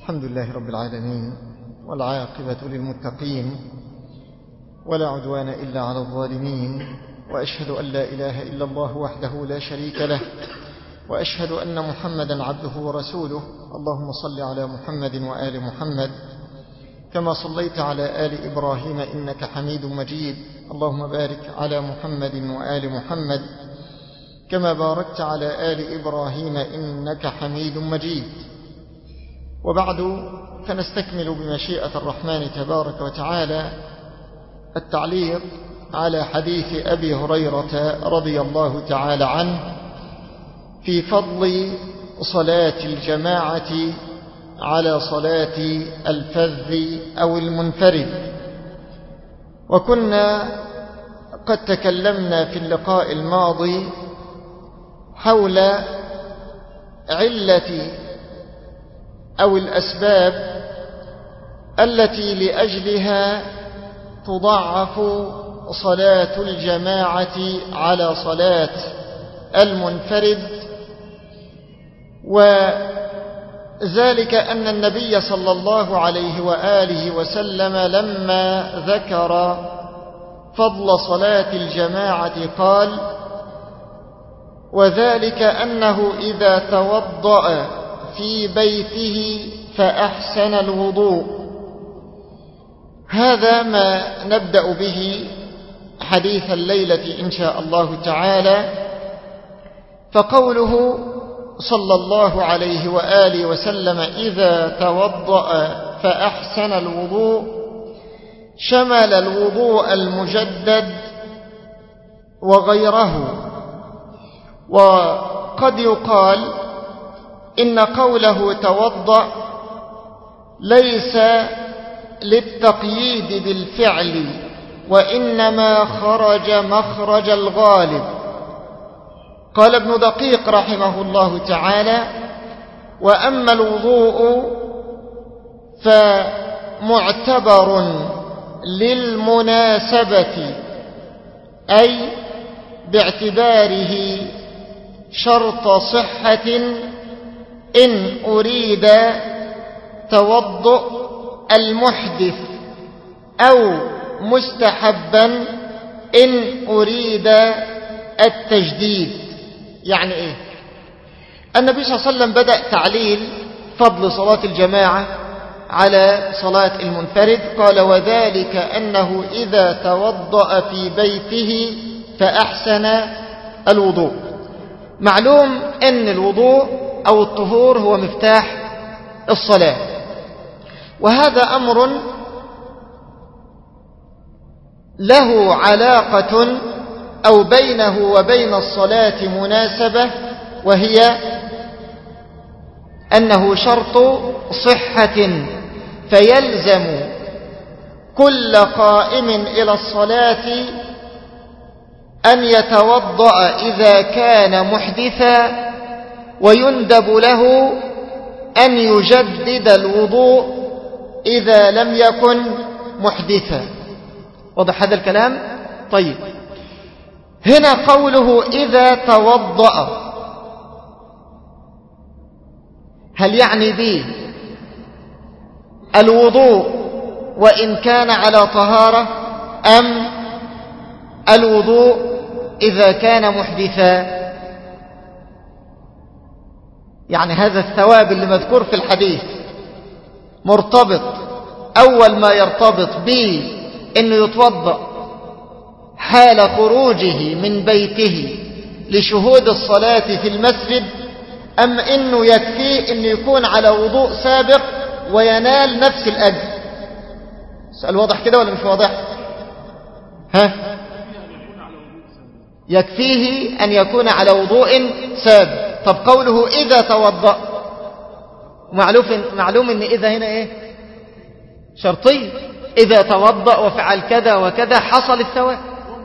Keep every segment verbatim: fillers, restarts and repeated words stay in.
الحمد لله رب العالمين، والعاقبة للمتقين، ولا عدوان إلا على الظالمين، وأشهد أن لا إله إلا الله وحده لا شريك له، وأشهد أن محمدا عبده ورسوله. اللهم صل على محمد وآل محمد كما صليت على آل إبراهيم إنك حميد مجيد. اللهم بارك على محمد وآل محمد كما باركت على آل إبراهيم إنك حميد مجيد. وبعد، فنستكمل بمشيئة الرحمن تبارك وتعالى التعليق على حديث أبي هريرة رضي الله تعالى عنه في فضل صلاة الجماعة على صلاة الفذ أو المنفرد. وكنا قد تكلمنا في اللقاء الماضي حول علة أو الأسباب التي لأجلها تضعف صلاة الجماعة على صلاة المنفرد، وذلك أن النبي صلى الله عليه وآله وسلم لما ذكر فضل صلاة الجماعة قال: وذلك أنه إذا توضأ في بيته فأحسن الوضوء. هذا ما نبدأ به حديث الليلة إن شاء الله تعالى. فقوله صلى الله عليه وآله وسلم إذا توضأ فأحسن الوضوء شمل الوضوء المجدد وغيره. وقد يقال إن قوله توضأ ليس للتقييد بالفعل، وإنما خرج مخرج الغالب. قال ابن دقيق رحمه الله تعالى: وأما الوضوء فمعتبر للمناسبة، أي باعتباره شرط صحة إن أريد توضؤ المحدث، أو مستحبا إن أريد التجديد. يعني إيه؟ النبي صلى الله عليه وسلم بدأ تعليل فضل صلاة الجماعة على صلاة المنفرد. قال: وذلك أنه إذا توضأ في بيته فأحسن الوضوء. معلوم أن الوضوء أو الطهور هو مفتاح الصلاة، وهذا أمر له علاقة أو بينه وبين الصلاة مناسبة، وهي أنه شرط صحة، فيلزم كل قائم إلى الصلاة أن يتوضأ إذا كان محدثا، ويندب له أن يجدد الوضوء إذا لم يكن محدثا. واضح هذا الكلام؟ طيب، هنا قوله إذا توضأ، هل يعني به الوضوء وإن كان على طهارة، أم الوضوء إذا كان محدثا؟ يعني هذا الثواب اللي مذكور في الحديث مرتبط، أول ما يرتبط به أنه يتوضأ حال خروجه من بيته لشهود الصلاة في المسجد، أم أنه يكفيه أنه يكون على وضوء سابق وينال نفس الأجر؟ سؤال واضح كده ولا مش واضح؟ ها؟ يكفيه أن يكون على وضوء سابق. طب قوله إذا توضأ، معلوم, معلوم أن إذا هنا إيه؟ شرطي. إذا توضأ وفعل كذا وكذا حصل الثواب.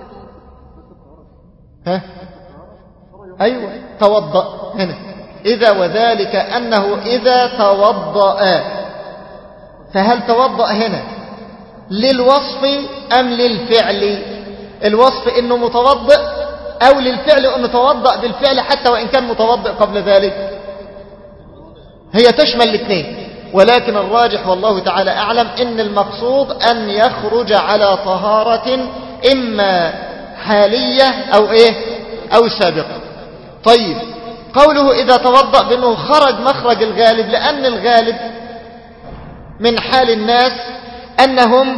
ها؟ أيوة، توضأ هنا إذا، وذلك أنه إذا توضأ. فهل توضأ هنا للوصف أم للفعل؟ الوصف إنه متوضئ، أو للفعل أنه توضأ بالفعل حتى وإن كان متوضئ قبل ذلك؟ هي تشمل الاثنين. ولكن الراجح والله تعالى أعلم إن المقصود أن يخرج على طهارة إما حالية أو إيه أو سابقة. طيب قوله إذا توضأ بأنه خرج مخرج الغالب، لأن الغالب من حال الناس أنهم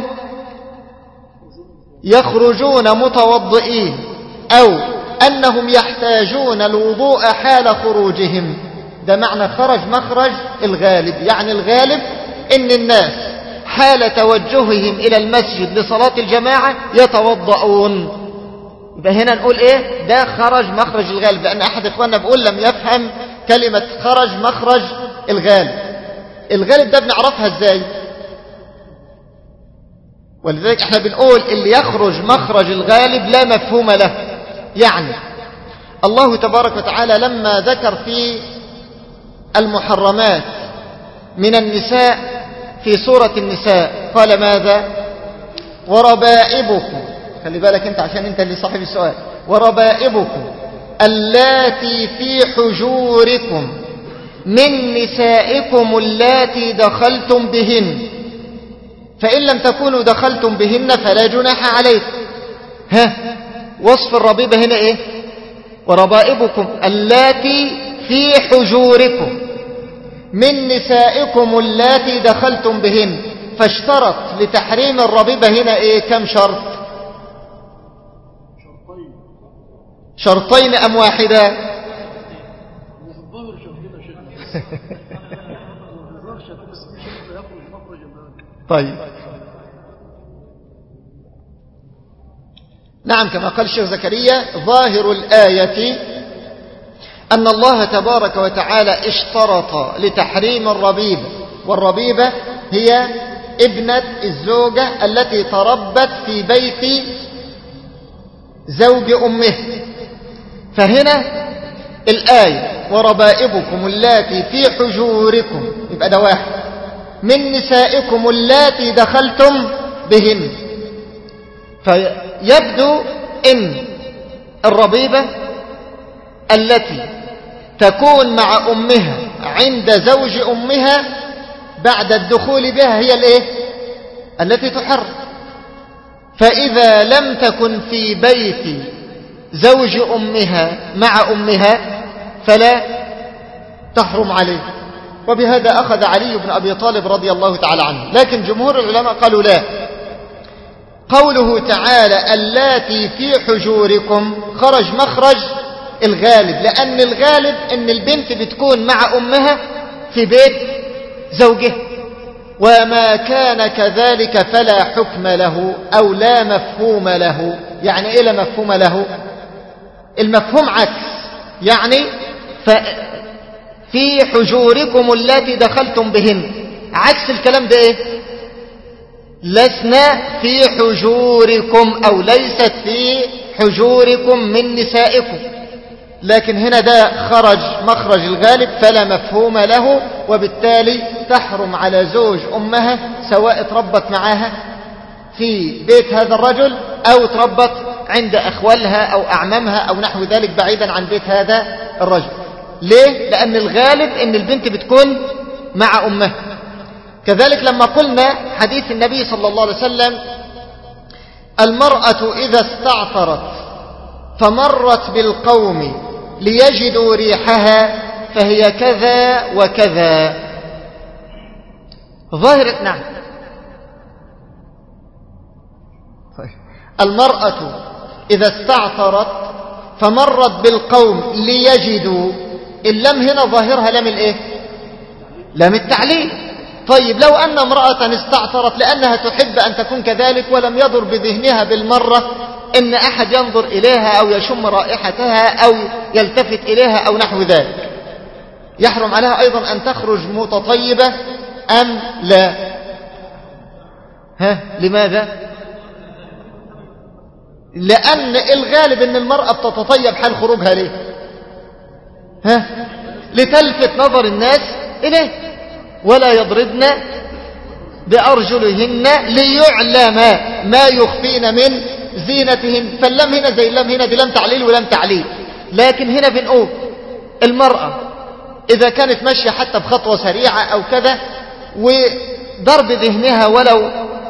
يخرجون متوضئين أو أنهم يحتاجون الوضوء حال خروجهم. ده معنى خرج مخرج الغالب، يعني الغالب إن الناس حال توجههم إلى المسجد لصلاة الجماعة يتوضؤون. يبقى هنا نقول إيه؟ ده خرج مخرج الغالب، لأن أحد إخواننا بيقول لم يفهم كلمة خرج مخرج الغالب. الغالب ده بنعرفها إزاي؟ ولذلك احنا بنقول اللي يخرج مخرج الغالب لا مفهوم له. يعني الله تبارك وتعالى لما ذكر في المحرمات من النساء في سورة النساء قال ماذا؟ وربائبكم، خلي بالك انت عشان انت اللي صاحب السؤال، وربائبكم اللاتي في حجوركم من نسائكم اللاتي دخلتم بهن فإن لم تكونوا دخلتم بهن فلا جناح عليكم. ها وصف الربيبة هنا ايه؟ وربائبكم اللاتي في حجوركم من نسائكم اللاتي دخلتم بهن، فاشترط لتحريم الربيبة هنا ايه؟ كم شرط؟ شرطين ام واحدة؟ طيب نعم، كما قال الشيخ زكريا ظاهر الآية أن الله تبارك وتعالى اشترط لتحريم الربيبة، والربيبة هي ابنة الزوجة التي تربت في بيت زوج أمه. فهنا الآية وربائبكم اللاتي في حجوركم، يبقى ده واحد، من نسائكم اللاتي دخلتم بهن. فيبدو ان الربيبة التي تكون مع أمها عند زوج أمها بعد الدخول بها هي الايه؟ التي تحرم. فإذا لم تكن في بيت زوج أمها مع أمها فلا تحرم عليه. وبهذا أخذ علي بن أبي طالب رضي الله تعالى عنه. لكن جمهور العلماء قالوا لا، قوله تعالى اللاتي في حجوركم خرج مخرج الغالب، لأن الغالب أن البنت بتكون مع أمها في بيت زوجها، وما كان كذلك فلا حكم له أو لا مفهوم له. يعني إيه لا مفهوم له؟ المفهوم عكس، يعني ف في حجوركم اللاتي دخلتم بهن، عكس الكلام ده ايه؟ لسنا في حجوركم او ليست في حجوركم من نسائكم. لكن هنا ده خرج مخرج الغالب فلا مفهوم له، وبالتالي تحرم على زوج أمها سواء تربت معها في بيت هذا الرجل أو تربت عند أخوالها أو أعمامها أو نحو ذلك بعيدا عن بيت هذا الرجل. ليه؟ لأن الغالب أن البنت بتكون مع أمها. كذلك لما قلنا حديث النبي صلى الله عليه وسلم المرأة إذا استعطرت فمرت بالقوم ليجدوا ريحها فهي كذا وكذا. ظاهرة نعم، المرأة إذا استعطرت فمرت بالقوم ليجدوا، اللام هنا ظاهرها لام الايه؟ لام التعليل. طيب لو أن امرأة استعطرت لأنها تحب أن تكون كذلك ولم يضر بذهنها بالمرة إن أحد ينظر إليها أو يشم رائحتها أو يلتفت إليها أو نحو ذلك، يحرم عليها أيضا أن تخرج متطيبة أم لا؟ ها لماذا؟ لأن الغالب أن المرأة بتتطيب حال خروجها ليه؟ ها لتلفت نظر الناس إليه. ولا يضربن بأرجلهن ليعلم ما يخفين من زينتهن. فاللم هنا زي اللم هنا، دي لم تعليل ولم تعليل. لكن هنا بنقول المرأة إذا كانت ماشية حتى بخطوة سريعة أو كذا وضرب ذهنها ولو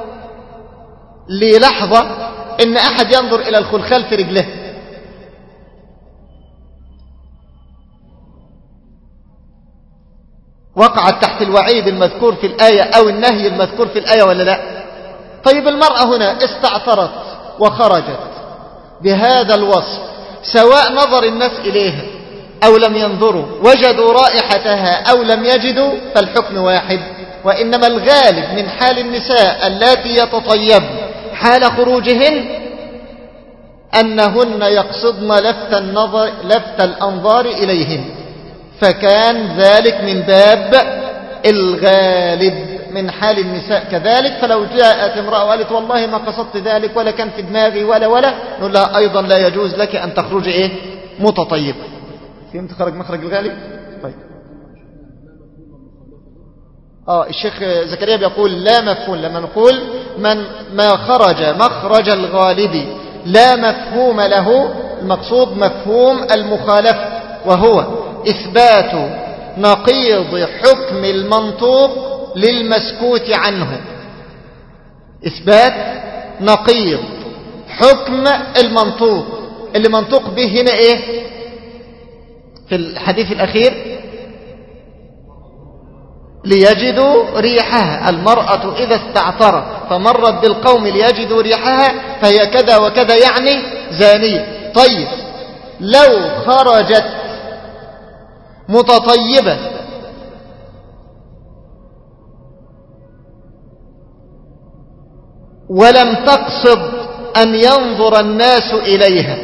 للحظة إن أحد ينظر إلى الخلخال في رجله. وقعت تحت الوعيد المذكور في الآية أو النهي المذكور في الآية ولا لا؟ طيب المرأة هنا استعطرت وخرجت بهذا الوصف، سواء نظر الناس إليها أو لم ينظروا، وجدوا رائحتها أو لم يجدوا، فالحكم واحد. وإنما الغالب من حال النساء اللاتي يتطيبن حال خروجهن أنهن يقصدن لفت النظر لفت الأنظار إليهن، فكان ذلك من باب الغالب من حال النساء كذلك. فلو جاءت امرأة وقالت والله ما قصدت ذلك ولا كان في دماغي ولا ولا نقول لها أيضا لا يجوز لك أن تخرج إيه متطيبة. فهمت خرج مخرج الغالب؟ طيب. آه الشيخ زكريا بيقول لا مفهوم لما نقول من ما خرج مخرج الغالب لا مفهوم له، المقصود مفهوم المخالفة، وهو إثبات نقيض حكم المنطوق للمسكوت عنه. إثبات نقيض حكم المنطوق، اللي منطوق به هنا إيه في الحديث الأخير؟ ليجدوا ريحها. المرأة إذا استعطرت فمرت بالقوم ليجدوا ريحها فهي كذا وكذا، يعني زانية. طيب لو خرجت متطيبة ولم تقصد أن ينظر الناس إليها،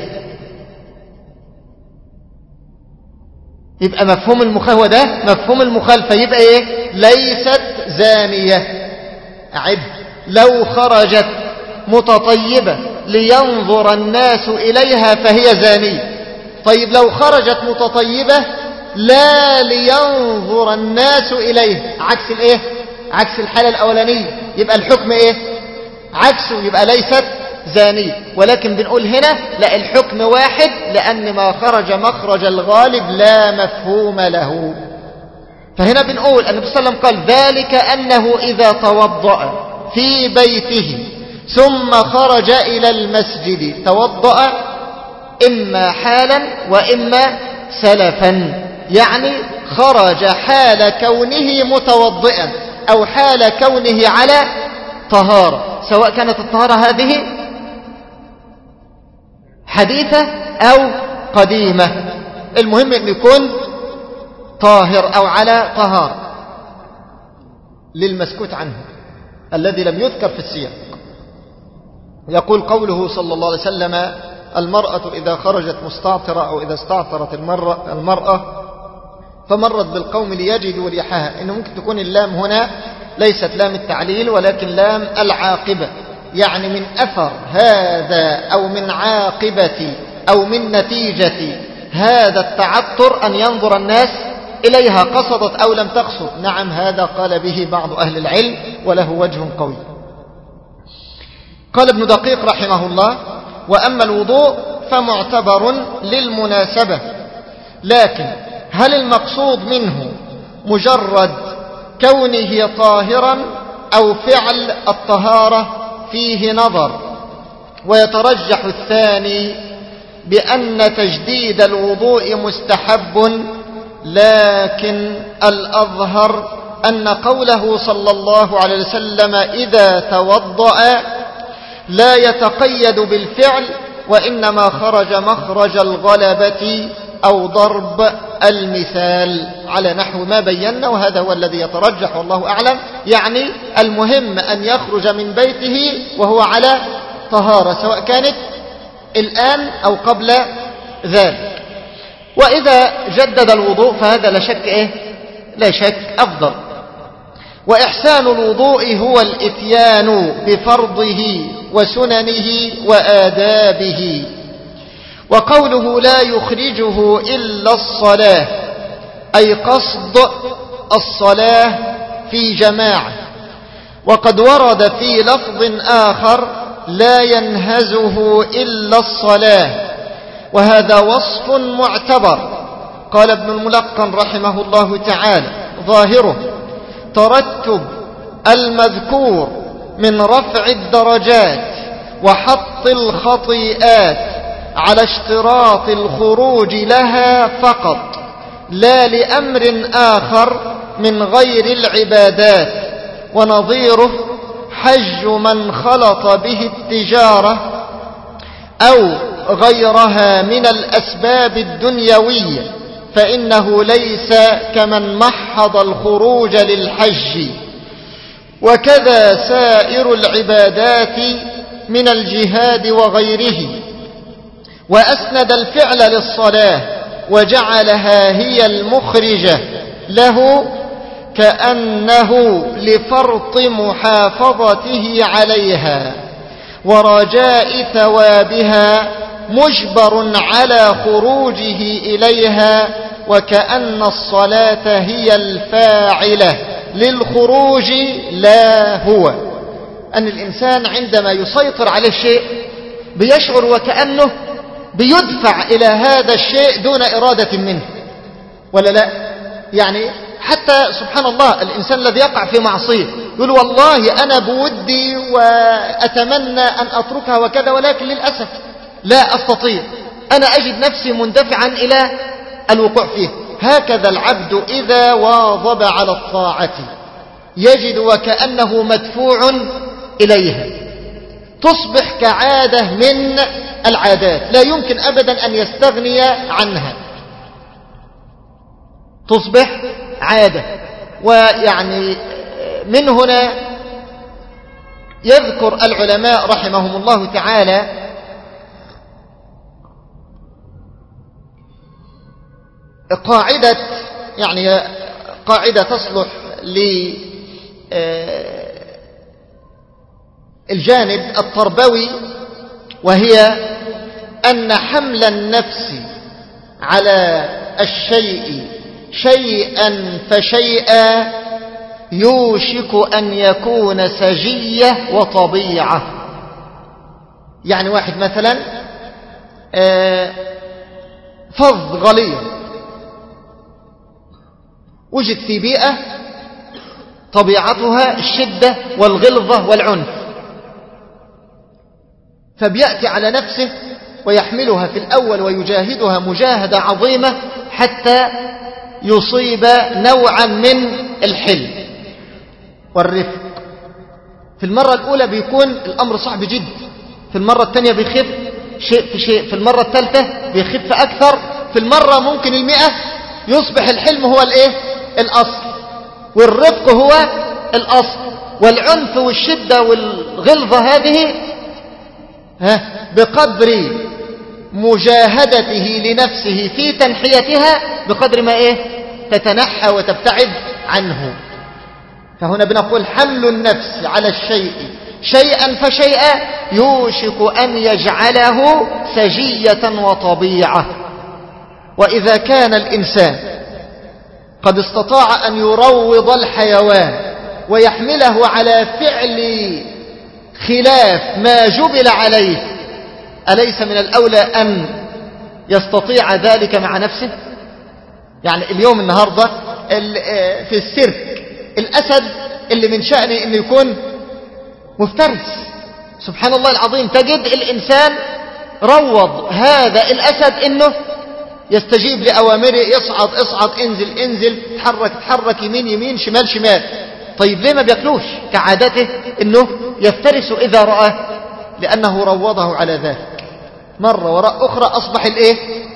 يبقى مفهوم المخالفة ده مفهوم المخالفة، يبقى ايه؟ ليست زانية. أعد: لو خرجت متطيبة لينظر الناس إليها فهي زانية. طيب لو خرجت متطيبة لا لينظر الناس إليها، عكس الايه؟ عكس الحالة الأولانية، يبقى الحكم ايه؟ عكسه، يبقى ليست زانية. ولكن بنقول هنا لا، الحكم واحد، لأن ما خرج مخرج الغالب لا مفهوم له. فهنا بنقول النبي صلى الله عليه وسلم قال ذلك أنه إذا توضأ في بيته ثم خرج إلى المسجد توضأ إما حالا وإما سلفا، يعني خرج حال كونه متوضئا أو حال كونه على طهارة، سواء كانت الطهارة هذه حديثة أو قديمة، المهم أن يكون طاهر أو على طهارة للمسكوت عنه الذي لم يذكر في السياق. يقول قوله صلى الله عليه وسلم: المرأة إذا خرجت مستعطرة أو إذا استعطرت المرأة, المرأة فمرت بالقوم ليجدوا ريحها. إنه ممكن تكون اللام هنا ليست لام التعليل ولكن لام العاقبة، يعني من أثر هذا أو من عاقبة أو من نتيجة هذا التعطر أن ينظر الناس إليها، قصدت أو لم تقصد. نعم، هذا قال به بعض أهل العلم وله وجه قوي. قال ابن دقيق رحمه الله: وأما الوضوء فمعتبر للمناسبة، لكن هل المقصود منه مجرد كونه طاهرا أو فعل الطهارة فيه نظر. ويترجح الثاني بأن تجديد الوضوء مستحب، لكن الأظهر أن قوله صلى الله عليه وسلم إذا توضأ لا يتقيد بالفعل، وإنما خرج مخرج الغلبة أو ضرب المثال على نحو ما بينا، وهذا هو الذي يترجح والله أعلم. يعني المهم أن يخرج من بيته وهو على طهارة، سواء كانت الآن أو قبل ذلك. وإذا جدد الوضوء فهذا لا شك إيه؟ لا شك أفضل. وإحسان الوضوء هو الإتيان بفرضه وسننه وآدابه. وقوله لا يخرجه إلا الصلاة أي قصد الصلاة في جماعة. وقد ورد في لفظ آخر لا ينهزه إلا الصلاة، وهذا وصف معتبر. قال ابن الملقن رحمه الله تعالى: ظاهره ترتب المذكور من رفع الدرجات وحط الخطيئات على اشتراط الخروج لها فقط، لا لأمر آخر من غير العبادات. ونظيره حج من خلط به التجارة أو غيرها من الأسباب الدنيوية، فإنه ليس كمن محض الخروج للحج. وكذا سائر العبادات من الجهاد وغيره. وأسند الفعل للصلاة وجعلها هي المخرجة له، كأنه لفرط محافظته عليها ورجاء ثوابها مجبر على خروجه إليها، وكأن الصلاة هي الفاعلة للخروج لا هو. أن الإنسان عندما يسيطر على الشيء بيشعر وكأنه بيدفع إلى هذا الشيء دون إرادة منه، ولا لا؟ يعني حتى سبحان الله الإنسان الذي يقع في معصية يقول والله أنا بودي وأتمنى أن أتركها وكذا، ولكن للأسف لا أستطيع، أنا أجد نفسي مندفعا إلى الوقوع فيه. هكذا العبد إذا واظب على الطاعة يجد وكأنه مدفوع إليها، تصبح كعادة من العادات لا يمكن أبدا أن يستغني عنها، تصبح عادة. ويعني من هنا يذكر العلماء رحمهم الله تعالى قاعدة، يعني قاعدة تصلح للجانب التربوي، وهي أن حمل النفس على الشيء شيئا فشيئا يوشك أن يكون سجية وطبيعة. يعني واحد مثلا فظ غليظ وجد في بيئة طبيعتها الشدة والغلظة والعنف، فبيأتي على نفسه ويحملها في الأول ويجاهدها مجاهدة عظيمة حتى يصيب نوعا من الحلم والرفق. في المرة الأولى بيكون الأمر صعب جدا، في المرة الثانية بيخف شيء في شيء، في المرة الثالثة بيخف أكثر، في المرة ممكن المئة يصبح الحلم هو الإيه؟ الأصل، والرفق هو الأصل، والعنف والشدة والغلظة هذه ها بقدر مجاهدته لنفسه في تنحيتها بقدر ما إيه؟ تتنحى وتبتعد عنه. فهنا بنقول حمل النفس على الشيء شيئا فشيئا يوشك أن يجعله سجية وطبيعة. وإذا كان الإنسان قد استطاع أن يروض الحيوان ويحمله على فعل خلاف ما جبل عليه، أليس من الأولى أن يستطيع ذلك مع نفسه؟ يعني اليوم النهاردة في السيرك الأسد اللي من شأنه أنه يكون مفترس، سبحان الله العظيم، تجد الإنسان روض هذا الأسد أنه يستجيب لأوامره، يصعد اصعد، انزل انزل، تحرك تحرك، يمين يمين، شمال شمال. طيب ليه ما بيأكلوش كعادته أنه يفترس إذا رآه؟ لأنه روضه على ذلك. مرة وراء أخرى أصبح الإيه؟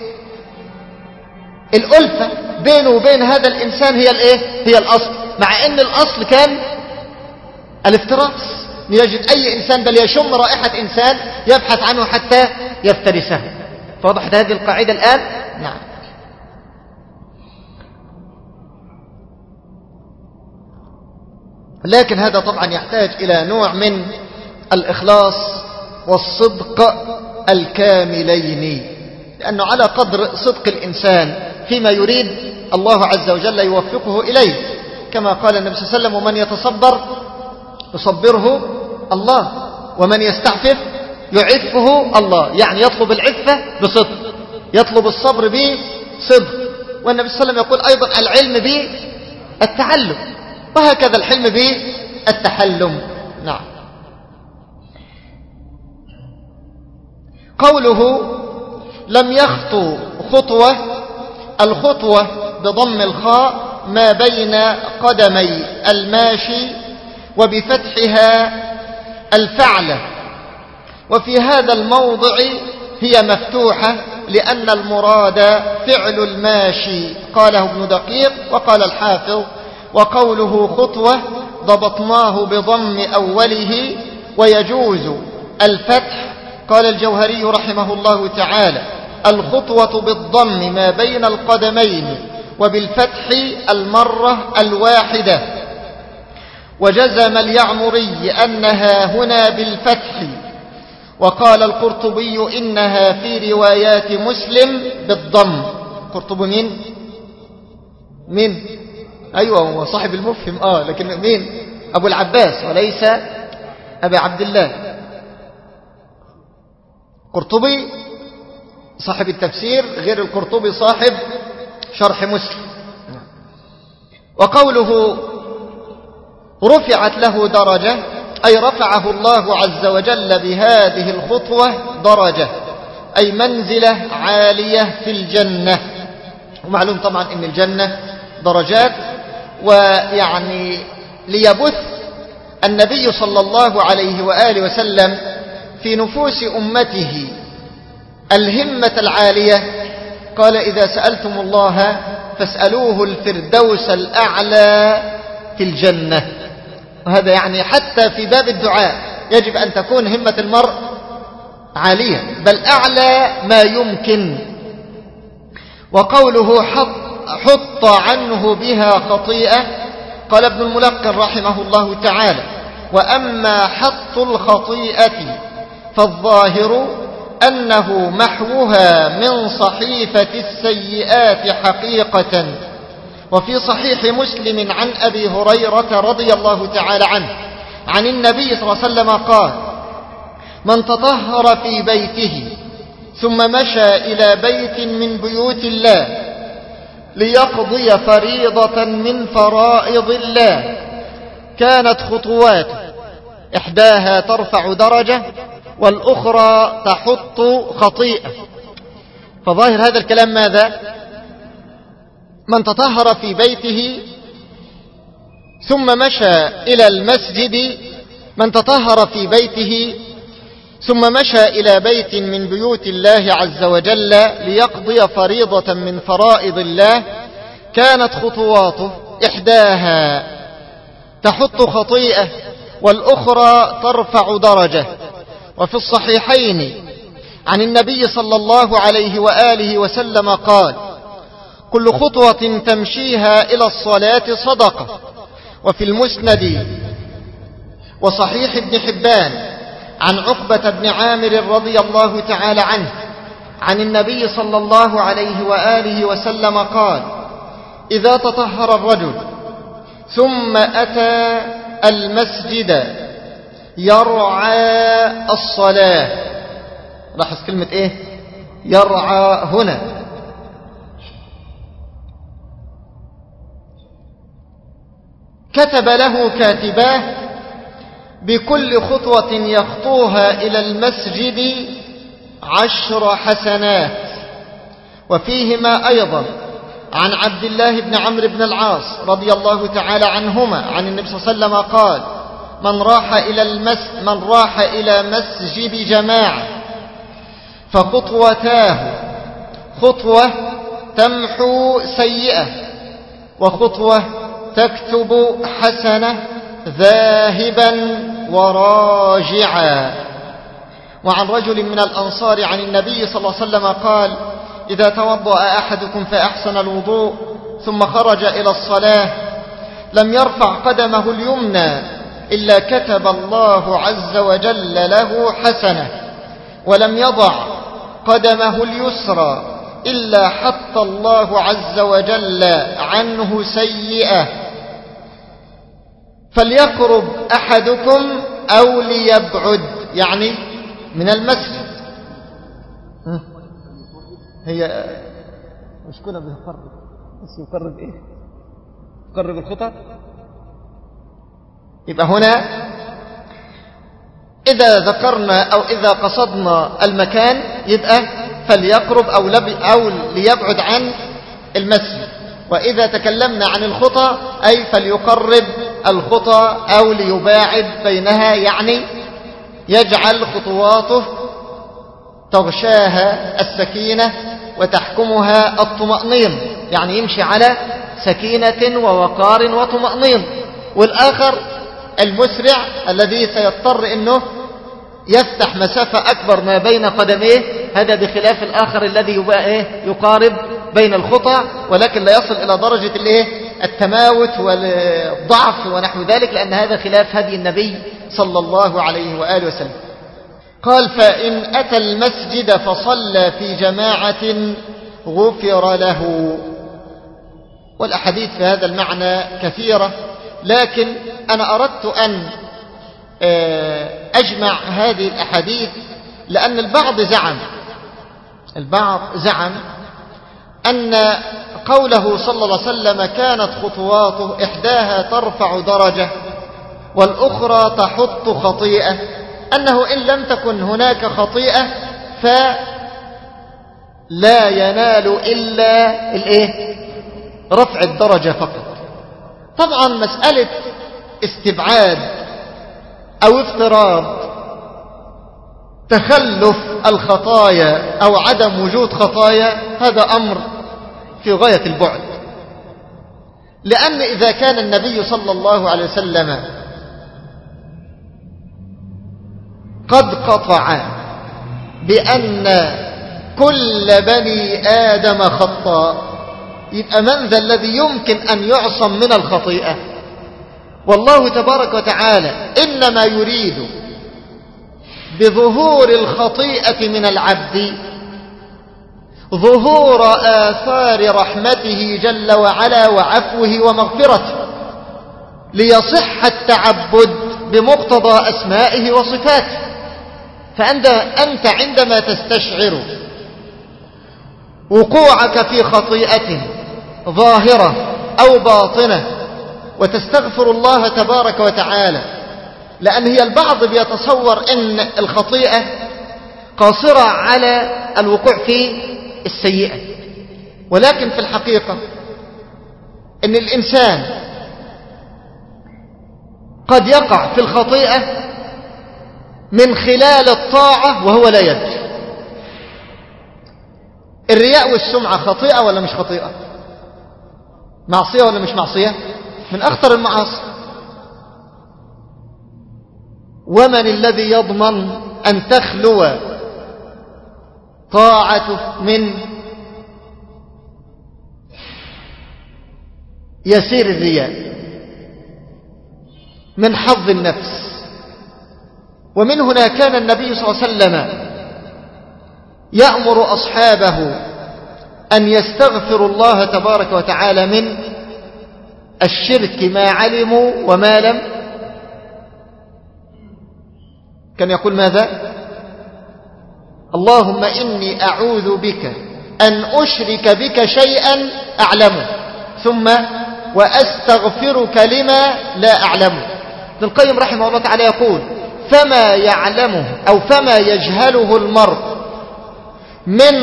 الألفة بينه وبين هذا الإنسان هي الإيه؟ هي الأصل، مع أن الأصل كان الافتراس. يجد أي إنسان بل يشم رائحة إنسان يبحث عنه حتى يفترسه. فوضحت هذه القاعدة الآن؟ نعم. لكن هذا طبعا يحتاج إلى نوع من الإخلاص والصدق الكاملين، لأنه على قدر صدق الإنسان فيما يريد الله عز وجل يوفقه إليه، كما قال النبي صلى الله عليه وسلم: ومن يتصبر يصبره الله، ومن يستعفف يعفه الله. يعني يطلب العفة بصدق، يطلب الصبر بصدق. والنبي صلى الله عليه وسلم يقول أيضا: العلم بالتعلم. وهكذا الحلم بالتحلم. نعم. قوله لم يخطو خطوة، الخطوة بضم الخاء ما بين قدمي الماشي وبفتحها الفعلة، وفي هذا الموضع هي مفتوحة لأن المراد فعل الماشي، قاله ابن دقيق وقال الحافظ. وقوله خطوة ضبطناه بضم أوله ويجوز الفتح، قال الجوهري رحمه الله تعالى الخطوة بالضم ما بين القدمين وبالفتح المرة الواحدة. وجزم اليعمري أنها هنا بالفتح، وقال القرطبي إنها في روايات مسلم بالضم. قرطبي مين؟ مين؟ أيوة هو صاحب المفهم، آه لكن مين؟ أبو العباس وليس أبي عبد الله. قرطبي صاحب التفسير غير القرطبي صاحب شرح مسلم. وقوله رفعت له درجة أي رفعه الله عز وجل بهذه الخطوة درجة، أي منزلة عالية في الجنة. ومعلوم طبعا أن الجنة درجات، ويعني ليبث النبي صلى الله عليه وآله وسلم في نفوس أمته الهمة العالية قال إذا سألتم الله فاسألوه الفردوس الأعلى في الجنة. وهذا يعني حتى في باب الدعاء يجب أن تكون همة المرء عالية، بل أعلى ما يمكن. وقوله حط, حط عنه بها خطيئة، قال ابن الملقن رحمه الله تعالى وأما حط الخطيئة فالظاهر أنه محوها من صحيفة السيئات حقيقة. وفي صحيح مسلم عن أبي هريرة رضي الله تعالى عنه عن النبي صلى الله عليه وسلم قال من تطهر في بيته ثم مشى إلى بيت من بيوت الله ليقضي فريضة من فرائض الله كانت خطواته إحداها ترفع درجة والأخرى تحط خطيئة. فظاهر هذا الكلام ماذا؟ من تطهر في بيته ثم مشى إلى المسجد، من تطهر في بيته ثم مشى إلى بيت من بيوت الله عز وجل ليقضي فريضة من فرائض الله كانت خطواته إحداها تحط خطيئة والأخرى ترفع درجة. وفي الصحيحين عن النبي صلى الله عليه وآله وسلم قال كل خطوة تمشيها إلى الصلاة صدقة. وفي المسند وصحيح ابن حبان عن عقبة بن عامر رضي الله تعالى عنه عن النبي صلى الله عليه وآله وسلم قال إذا تطهر الرجل ثم أتى المسجد يرعى الصلاة، لاحظ كلمة إيه؟ يرعى هنا، كتب له كاتباه بكل خطوة يخطوها إلى المسجد عشر حسنات. وفيهما أيضا عن عبد الله بن عمرو بن العاص رضي الله تعالى عنهما عن النبي صلى الله عليه وسلم قال من راح إلى, المس من راح إلى مسجد جماعة فخطوتاه خطوة تمحو سيئة وخطوة تكتب حسنة ذاهبا وراجعا. وعن رجل من الأنصار عن النبي صلى الله عليه وسلم قال إذا توضأ أحدكم فأحسن الوضوء ثم خرج إلى الصلاة لم يرفع قدمه اليمنى إلا كتب الله عز وجل له حسنة، ولم يضع قدمه اليسرى إلا حط الله عز وجل عنه سيئة. فليقرب أحدكم أو ليبعد، يعني من المسجد. هي مش كنا بنقرب، بس يقرب إيه؟ يقرب الخطى. يبقى هنا إذا ذكرنا أو إذا قصدنا المكان يبقى فليقرب أو, أو ليبعد عن المسجد. وإذا تكلمنا عن الخطى أي فليقرب الخطى أو ليباعد بينها، يعني يجعل خطواته تغشاها السكينة وتحكمها الطمأنين، يعني يمشي على سكينة ووقار وطمأنين. والآخر المسرع الذي سيضطر أنه يفتح مسافة أكبر ما بين قدميه، هذا بخلاف الآخر الذي يبقى إيه يقارب بين الخطى ولكن لا يصل إلى درجة الإيه التماوت والضعف ونحو ذلك، لأن هذا خلاف هدي النبي صلى الله عليه وآله وسلم. قال فإن أتى المسجد فصلى في جماعة غفر له. والأحاديث في هذا المعنى كثيرة، لكن أنا أردت أن أجمع هذه الأحاديث لأن البعض زعم البعض زعم أن قوله صلى الله عليه وسلم كانت خطواته إحداها ترفع درجة والأخرى تحط خطيئة، أنه إن لم تكن هناك خطيئة فلا ينال إلا الإيه؟ رفع الدرجة فقط. طبعا مسألة استبعاد أو افتراض تخلف الخطايا أو عدم وجود خطايا هذا أمر في غاية البعد، لأن إذا كان النبي صلى الله عليه وسلم قد قطع بأن كل بني آدم خطاء، يبقى من ذا الذي يمكن أن يعصم من الخطيئة؟ والله تبارك وتعالى إنما يريد بظهور الخطيئة من العبد ظهور آثار رحمته جل وعلا وعفوه ومغفرته، ليصح التعبد بمقتضى أسمائه وصفاته. فأنت عندما تستشعر وقوعك في خطيئة ظاهرة أو باطنة وتستغفر الله تبارك وتعالى، لأن هي البعض بيتصور أن الخطيئة قاصرة على الوقوع في السيئة، ولكن في الحقيقة أن الإنسان قد يقع في الخطيئة من خلال الطاعة وهو لا يدري. الرياء والسمعة خطيئة ولا مش خطيئة؟ معصية ولا مش معصية؟ من أخطر المعاصي. ومن الذي يضمن أن تخلو طاعته من يسير الرياء، من حظ النفس؟ ومن هنا كان النبي صلى الله عليه وسلم يأمر أصحابه أن يستغفروا الله تبارك وتعالى من الشرك ما علموا وما لم. كان يقول ماذا؟ اللهم إني أعوذ بك أن أشرك بك شيئا أعلمه ثم وأستغفرك لما لا أعلمه. ابن القيم رحمه الله تعالى يقول فما يعلمه أو فما يجهله المرء من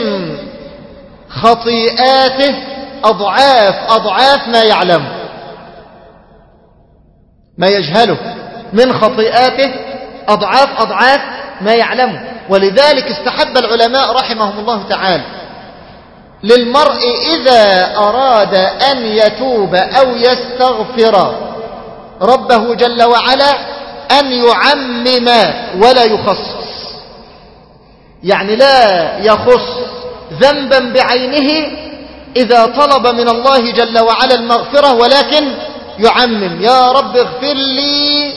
خطيئاته أضعاف أضعاف ما يعلمه، ما يجهله من خطيئاته أضعاف أضعاف ما يعلمه. ولذلك استحب العلماء رحمهم الله تعالى للمرء إذا أراد أن يتوب أو يستغفر ربه جل وعلا أن يعمم ولا يخصص، يعني لا يخص ذنبا بعينه إذا طلب من الله جل وعلا المغفرة، ولكن يعمم يا رب اغفر لي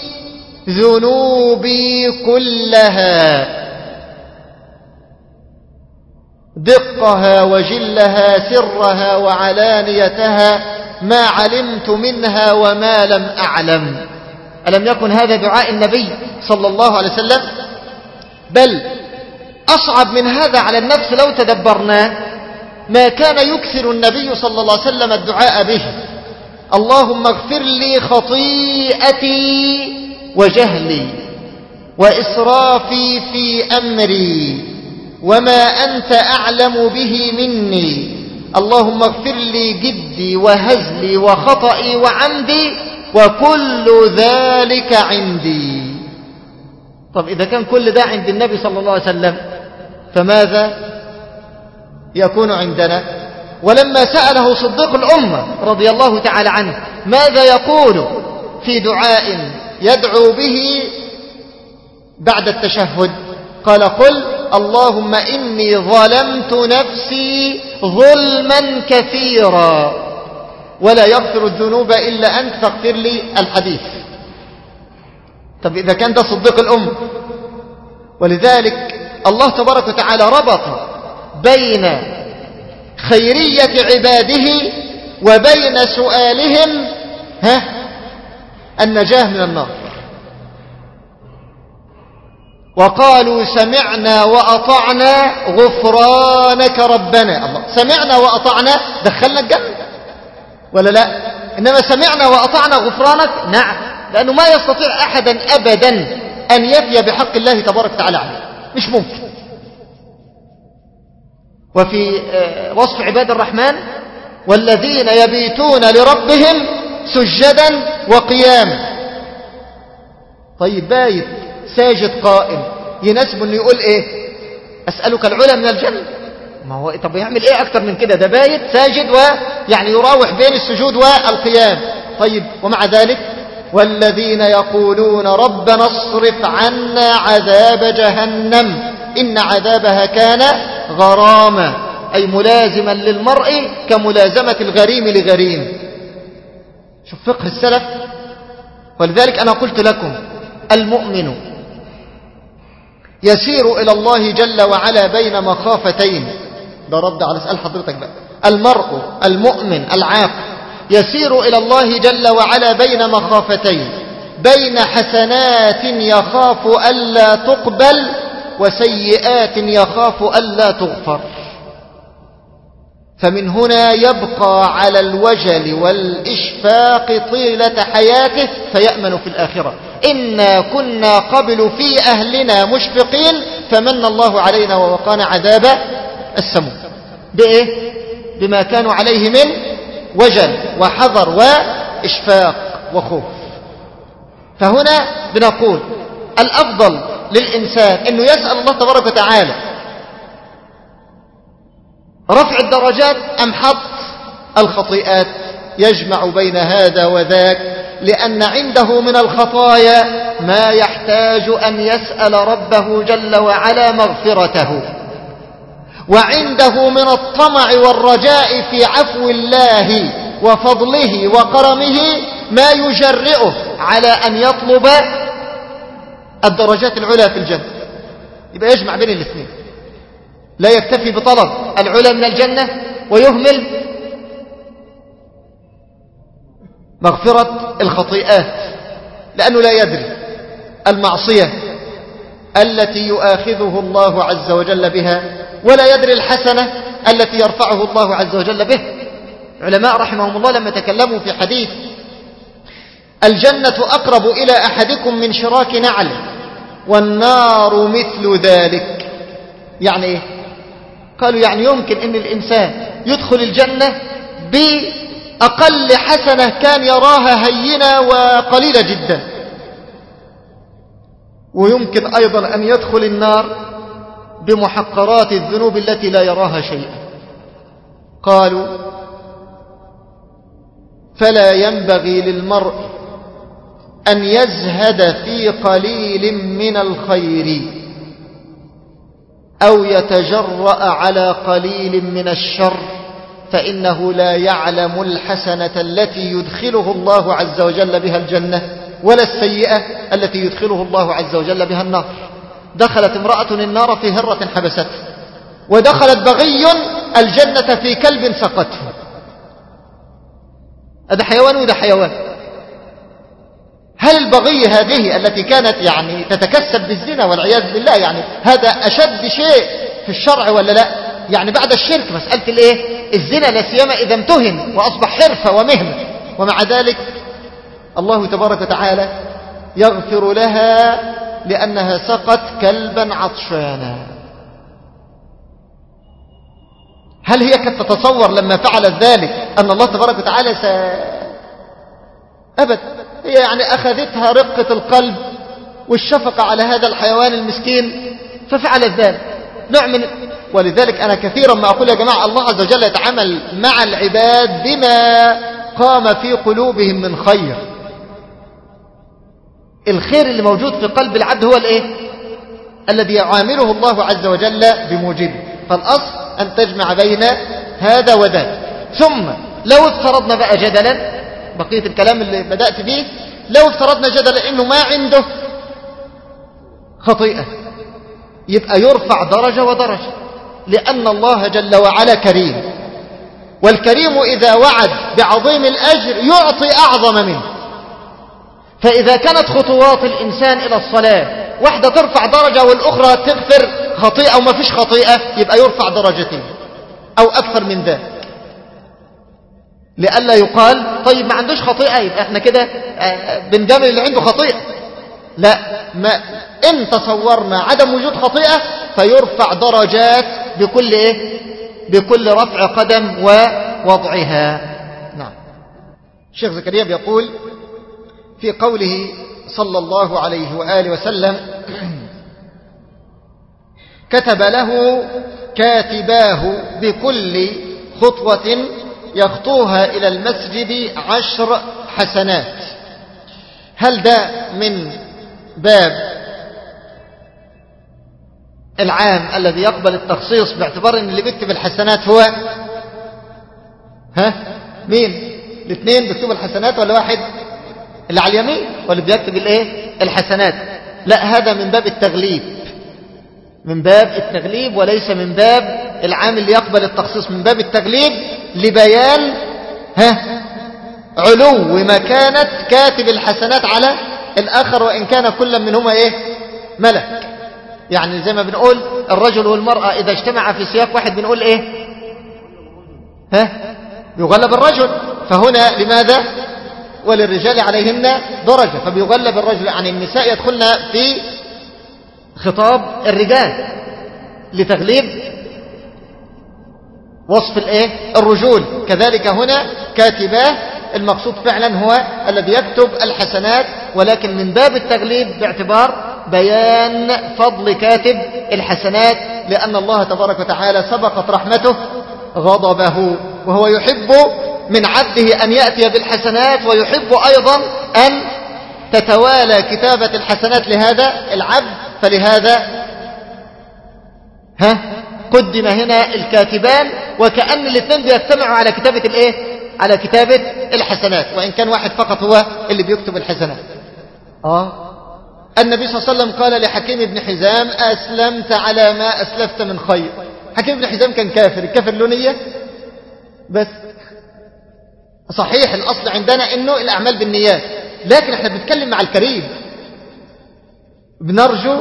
ذنوبي كلها دقها وجلها سرها وعلانيتها ما علمت منها وما لم أعلم. ألم يكن هذا دعاء النبي صلى الله عليه وسلم؟ بل أصعب من هذا على النفس لو تدبرناه ما كان يكثر النبي صلى الله عليه وسلم الدعاء به. اللهم اغفر لي خطيئتي وجهلي وإسرافي في أمري وما أنت أعلم به مني، اللهم اغفر لي جدي وهزلي وخطئي وعمدي وكل ذلك عندي. طب إذا كان كل ده عند النبي صلى الله عليه وسلم فماذا يكون عندنا؟ ولما سأله صديق الأمة رضي الله تعالى عنه ماذا يقول في دعاء يدعو به بعد التشهد، قال قل اللهم إني ظلمت نفسي ظلما كثيرا ولا يغفر الذنوب إلا أنت فاغفر لي الحديث. طب إذا كان ده صديق الأمة، ولذلك الله تبارك وتعالى ربط بين خيرية عباده وبين سؤالهم ها النجاة من النار، وقالوا سمعنا وأطعنا غفرانك ربنا. الله، سمعنا وأطعنا دخلنا الجنة ولا لا؟ إنما سمعنا وأطعنا غفرانك نعم، لأنه ما يستطيع أحدا أبدا أن يفي بحق الله تبارك وتعالى عنه، مش ممكن. وفي وصف عباد الرحمن والذين يبيتون لربهم سجدا وقياما. طيب بايت ساجد قائم يناسب انه يقول ايه؟ اسألك العلا من الجنة. ما هو طب يعمل ايه اكتر من كده؟ ده بايت ساجد ويعني يراوح بين السجود والقيام. طيب ومع ذلك والذين يقولون ربنا اصرف عنا عذاب جهنم إن عذابها كان غراما، أي ملازما للمرء كملازمة الغريم لغريم. شوف فقه السلف. ولذلك أنا قلت لكم المؤمن يسير إلى الله جل وعلا بين مخافتين. ده رد على سؤال حضرتك بقى. المرء المؤمن العاقل يسير إلى الله جل وعلا بين مخافتين، بين حسنات يخاف ألا تقبل وسيئات يخاف ألا تغفر. فمن هنا يبقى على الوجل والإشفاق طيلة حياته فيأمن في الآخرة. إنا كنا قبل في أهلنا مشفقين فمن الله علينا ووقانا عذاب السموم. بإيه؟ بما كانوا عليه من وجل وحذر وإشفاق وخوف. فهنا بنقول الأفضل للإنسان أنه يسأل الله تبارك وتعالى رفع الدرجات أم حط الخطيئات، يجمع بين هذا وذاك، لأن عنده من الخطايا ما يحتاج أن يسأل ربه جل وعلا مغفرته، وعنده من الطمع والرجاء في عفو الله وفضله وكرمه ما يجرئه على أن يطلب الدرجات العلى في الجنة. يبقى يجمع بين الاثنين، لا يكتفي بطلب العلى من الجنة ويهمل مغفرة الخطيئات، لأنه لا يدري المعصية التي يؤاخذه الله عز وجل بها، ولا يدري الحسنة التي يرفعه الله عز وجل به. علماء رحمهم الله لما تكلموا في حديث الجنة أقرب إلى أحدكم من شراك نعل والنار مثل ذلك، يعني إيه؟ قالوا يعني يمكن أن الإنسان يدخل الجنة بأقل حسنة كان يراها هينة وقليلة جدا، ويمكن أيضا أن يدخل النار بمحقرات الذنوب التي لا يراها شيئا. قالوا فلا ينبغي للمرء أن يزهد في قليل من الخير أو يتجرأ على قليل من الشر، فإنه لا يعلم الحسنة التي يدخله الله عز وجل بها الجنة ولا السيئة التي يدخله الله عز وجل بها النار. دخلت امرأة النار في هرة حبسته، ودخلت بغي الجنة في كلب سقته. هذا حيوان وده حيوان. هل البغي هذه التي كانت يعني تتكسب بالزنا والعياذ بالله، يعني هذا أشد شيء في الشرع ولا لا؟ يعني بعد الشرك مسألة الايه؟ الزنا، لا سيما إذا امتهن وأصبح حرفة ومهنة، ومع ذلك الله تبارك وتعالى يغفر لها لأنها سقت كلبا عطشانا. هل هي كانت تتصور لما فعلت ذلك أن الله تبارك وتعالى س... أبدا، هي يعني أخذتها رقة القلب والشفقة على هذا الحيوان المسكين ففعلت ذلك نوع من. ولذلك أنا كثيرا ما أقول يا جماعة الله عز وجل يتعامل مع العباد بما قام في قلوبهم من خير. الخير اللي موجود في قلب العبد هو الايه الذي يعامله الله عز وجل بموجبه. فالأصل أن تجمع بين هذا وذاك. ثم لو افترضنا بقى جدلا بقية الكلام اللي بدأت به، لو افترضنا جدلا إنه ما عنده خطيئة يبقى يرفع درجة ودرجة، لأن الله جل وعلا كريم، والكريم إذا وعد بعظيم الأجر يعطي أعظم منه. فإذا كانت خطوات الإنسان إلى الصلاة واحدة ترفع درجة والأخرى تغفر خطيئة وما فيش خطيئة يبقى يرفع درجتين أو أكثر من ذلك، لئلا يقال طيب ما عندوش خطيئة يبقى احنا كده بنجامل اللي عنده خطيئة. لا، ما إن تصورنا عدم وجود خطيئة فيرفع درجات بكل إيه؟ بكل رفع قدم ووضعها. نعم. الشيخ زكريا بيقول في قوله صلى الله عليه وآله وسلم كتب له كاتباه بكل خطوة يخطوها إلى المسجد عشر حسنات. هل ده من باب العام الذي يقبل التخصيص باعتبار ان اللي بيكتب الحسنات هو ها مين؟ الاثنين بيكتبوا الحسنات ولا واحد؟ اللي على اليمين واللي بيكتب الايه الحسنات. لا، هذا من باب التغليب، من باب التغليب وليس من باب العام اللي يقبل التخصيص. من باب التغليب لبيان ها علو مكانة كاتب الحسنات على الآخر، وإن كان كل منهما إيه ملك. يعني زي ما بنقول الرجل والمرأة إذا اجتمع في سياق واحد بنقول إيه ها بيغلب الرجل. فهنا لماذا؟ وللرجال عليهن درجة، فبيغلب الرجل. يعني النساء يدخلن في خطاب الرجال لتغليب وصف الايه الرجول. كذلك هنا كاتباه المقصود فعلا هو الذي يكتب الحسنات، ولكن من باب التغليب باعتبار بيان فضل كاتب الحسنات، لأن الله تبارك وتعالى سبقت رحمته غضبه، وهو يحب من عبده أن يأتي بالحسنات، ويحب أيضا أن تتوالى كتابة الحسنات لهذا العبد. فلهذا ها قدم هنا الكاتبان، وكأن الاثنين بيجتمعوا على كتابة الايه على كتابة الحسنات، وإن كان واحد فقط هو اللي بيكتب الحسنات. آه النبي صلى الله عليه وسلم قال لحكيم بن حزام أسلمت على ما أسلفت من خير. حكيم بن حزام كان كافر، الكافر له نية بس. صحيح الأصل عندنا إنه الأعمال بالنيات، لكن احنا بنتكلم مع الكريم، بنرجو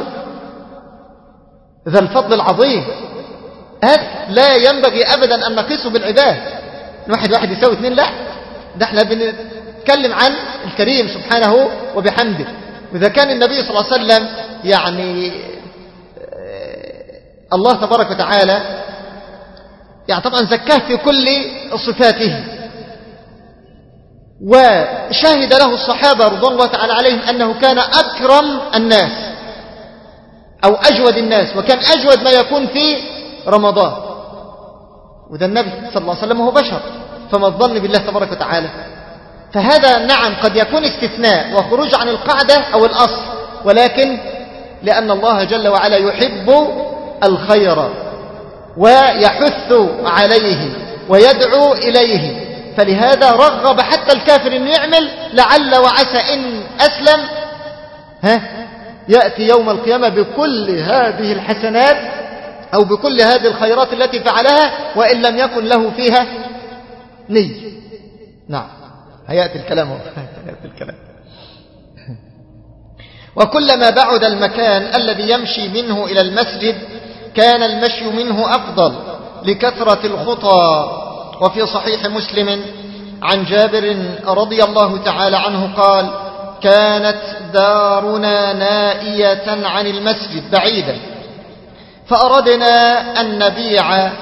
ذا الفضل العظيم. هذا لا ينبغي أبدا أن نقيسه بالعباد، واحد واحد يساوي اثنين، لا، ده احنا بنتكلم عن الكريم سبحانه وبحمده. وإذا كان النبي صلى الله عليه وسلم يعني الله تبارك وتعالى يعني طبعا زكاه في كل صفاته، وشاهد له الصحابة رضوان الله تعالى عليهم أنه كان أكرم الناس أو أجود الناس، وكان أجود ما يكون في رمضان، وده النبي صلى الله عليه وسلم هو بشر، فما الظن بالله تبارك وتعالى. فهذا نعم قد يكون استثناء وخروج عن القاعدة أو الأصل، ولكن لأن الله جل وعلا يحب الخير ويحث عليه ويدعو إليه، فلهذا رغب حتى الكافر أن يعمل، لعل وعسى إن أسلم ها يأتي يوم القيامة بكل هذه الحسنات أو بكل هذه الخيرات التي فعلها، وإن لم يكن له فيها نية. نعم هيأتي الكلام هيأتي الكلام. وكلما بعد المكان الذي يمشي منه إلى المسجد كان المشي منه أفضل لكثرة الخطى. وفي صحيح مسلم عن جابر رضي الله تعالى عنه قال: كانت دارنا نائية عن المسجد بعيدا، فأردنا أن نبيع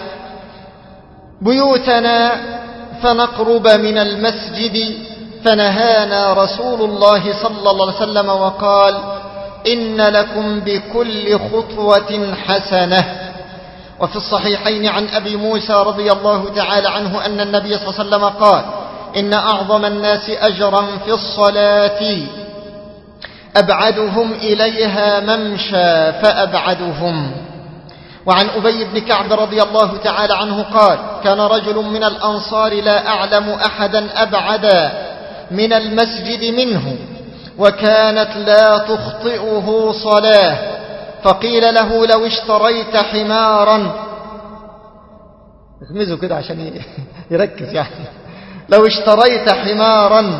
بيوتنا فنقرب من المسجد، فنهانا رسول الله صلى الله عليه وسلم وقال: إن لكم بكل خطوة حسنة. وفي الصحيحين عن أبي موسى رضي الله تعالى عنه أن النبي صلى الله عليه وسلم قال: إن أعظم الناس أجرا في الصلاة أبعدهم إليها ممشى فأبعدهم. وعن أبي بن كعب رضي الله تعالى عنه قال: كان رجل من الأنصار لا أعلم أحدا أبعد من المسجد منه، وكانت لا تخطئه صلاة، فقيل له: لو اشتريت حمارا، اخمزه كده عشان يركز يعني، لو اشتريت حمارا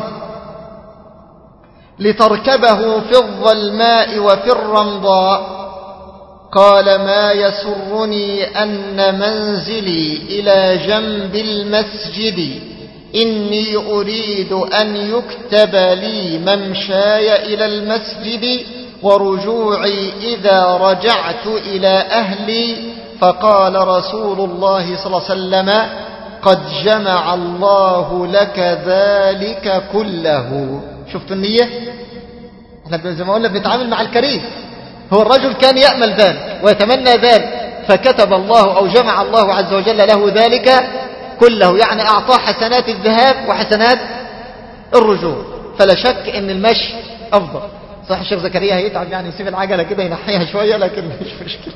لتركبه في الظلماء وفي الرمضاء، قال: ما يسرني أن منزلي إلى جنب المسجد، إني أريد أن يكتب لي ممشاي إلى المسجد ورجوعي إذا رجعت إلى أهلي. فقال رسول الله صلى الله عليه وسلم: قد جمع الله لك ذلك كله. شفتوا النية؟ احنا زي ما قلنا بنتعامل مع الكريم. هو الرجل كان يأمل ذلك ويتمنى ذلك، فكتب الله أو جمع الله عز وجل له ذلك كله، يعني أعطاه حسنات الذهاب وحسنات الرجوع. فلا شك أن المشي أفضل. صح الشيخ زكريا هيتعب يعني يسيب العجلة كده ينحيها شوية، لكن مش مشكلة.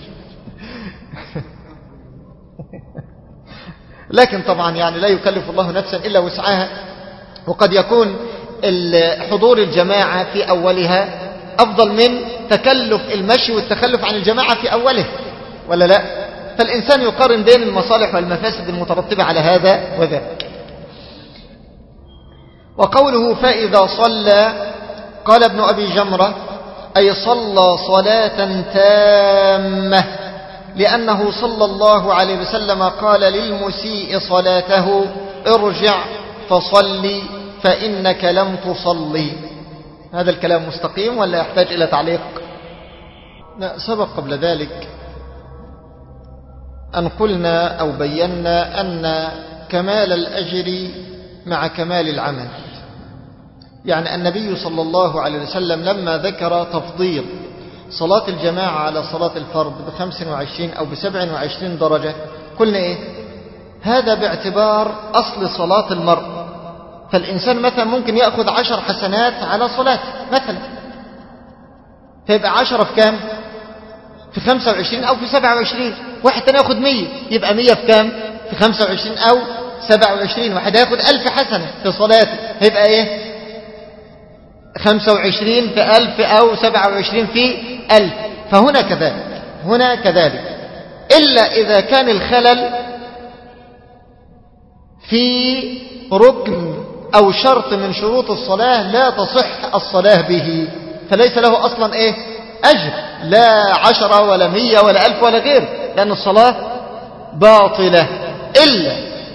لكن طبعا يعني لا يكلف الله نفسا إلا وسعها، وقد يكون حضور الجماعة في أولها أفضل من تكلف المشي والتخلف عن الجماعة في أوله، ولا لا؟ فالإنسان يقارن بين المصالح والمفاسد المترتبة على هذا وذاك. وقوله: فإذا صلى، قال ابن أبي جمرة: أي صلى صلاة تامة، لأنه صلى الله عليه وسلم قال للمسيء صلاته: ارجع فصلي فإنك لم تصلي. هذا الكلام مستقيم ولا يحتاج إلى تعليق؟ لا، سبق قبل ذلك أن قلنا أو بينا أن كمال الأجر مع كمال العمل. يعني النبي صلى الله عليه وسلم لما ذكر تفضيل صلاة الجماعة على صلاة الفرض بخمس وعشرين أو بسبع وعشرين درجة، قلنا إيه؟ هذا باعتبار أصل صلاة المرء. فالإنسان مثلا ممكن يأخذ عشر حسنات على صلاة مثلا، فيبقى عشرة في كام؟ في خمسة وعشرين أو في سبعة وعشرين. واحد تاني يأخذ مية، يبقى مية في كام؟ في خمسة وعشرين أو سبعة وعشرين. واحد يأخذ ألف حسنة في صلاته، هيبقى إيه؟ خمسة وعشرين في ألف أو سبعة وعشرين في ألف. فهنا كذلك، هنا كذلك، إلا إذا كان الخلل في ركن أو شرط من شروط الصلاة لا تصح الصلاة به، فليس له أصلا إيه؟ أجر، لا عشرة ولا مية ولا ألف ولا غير، لأن الصلاة باطلة، إلا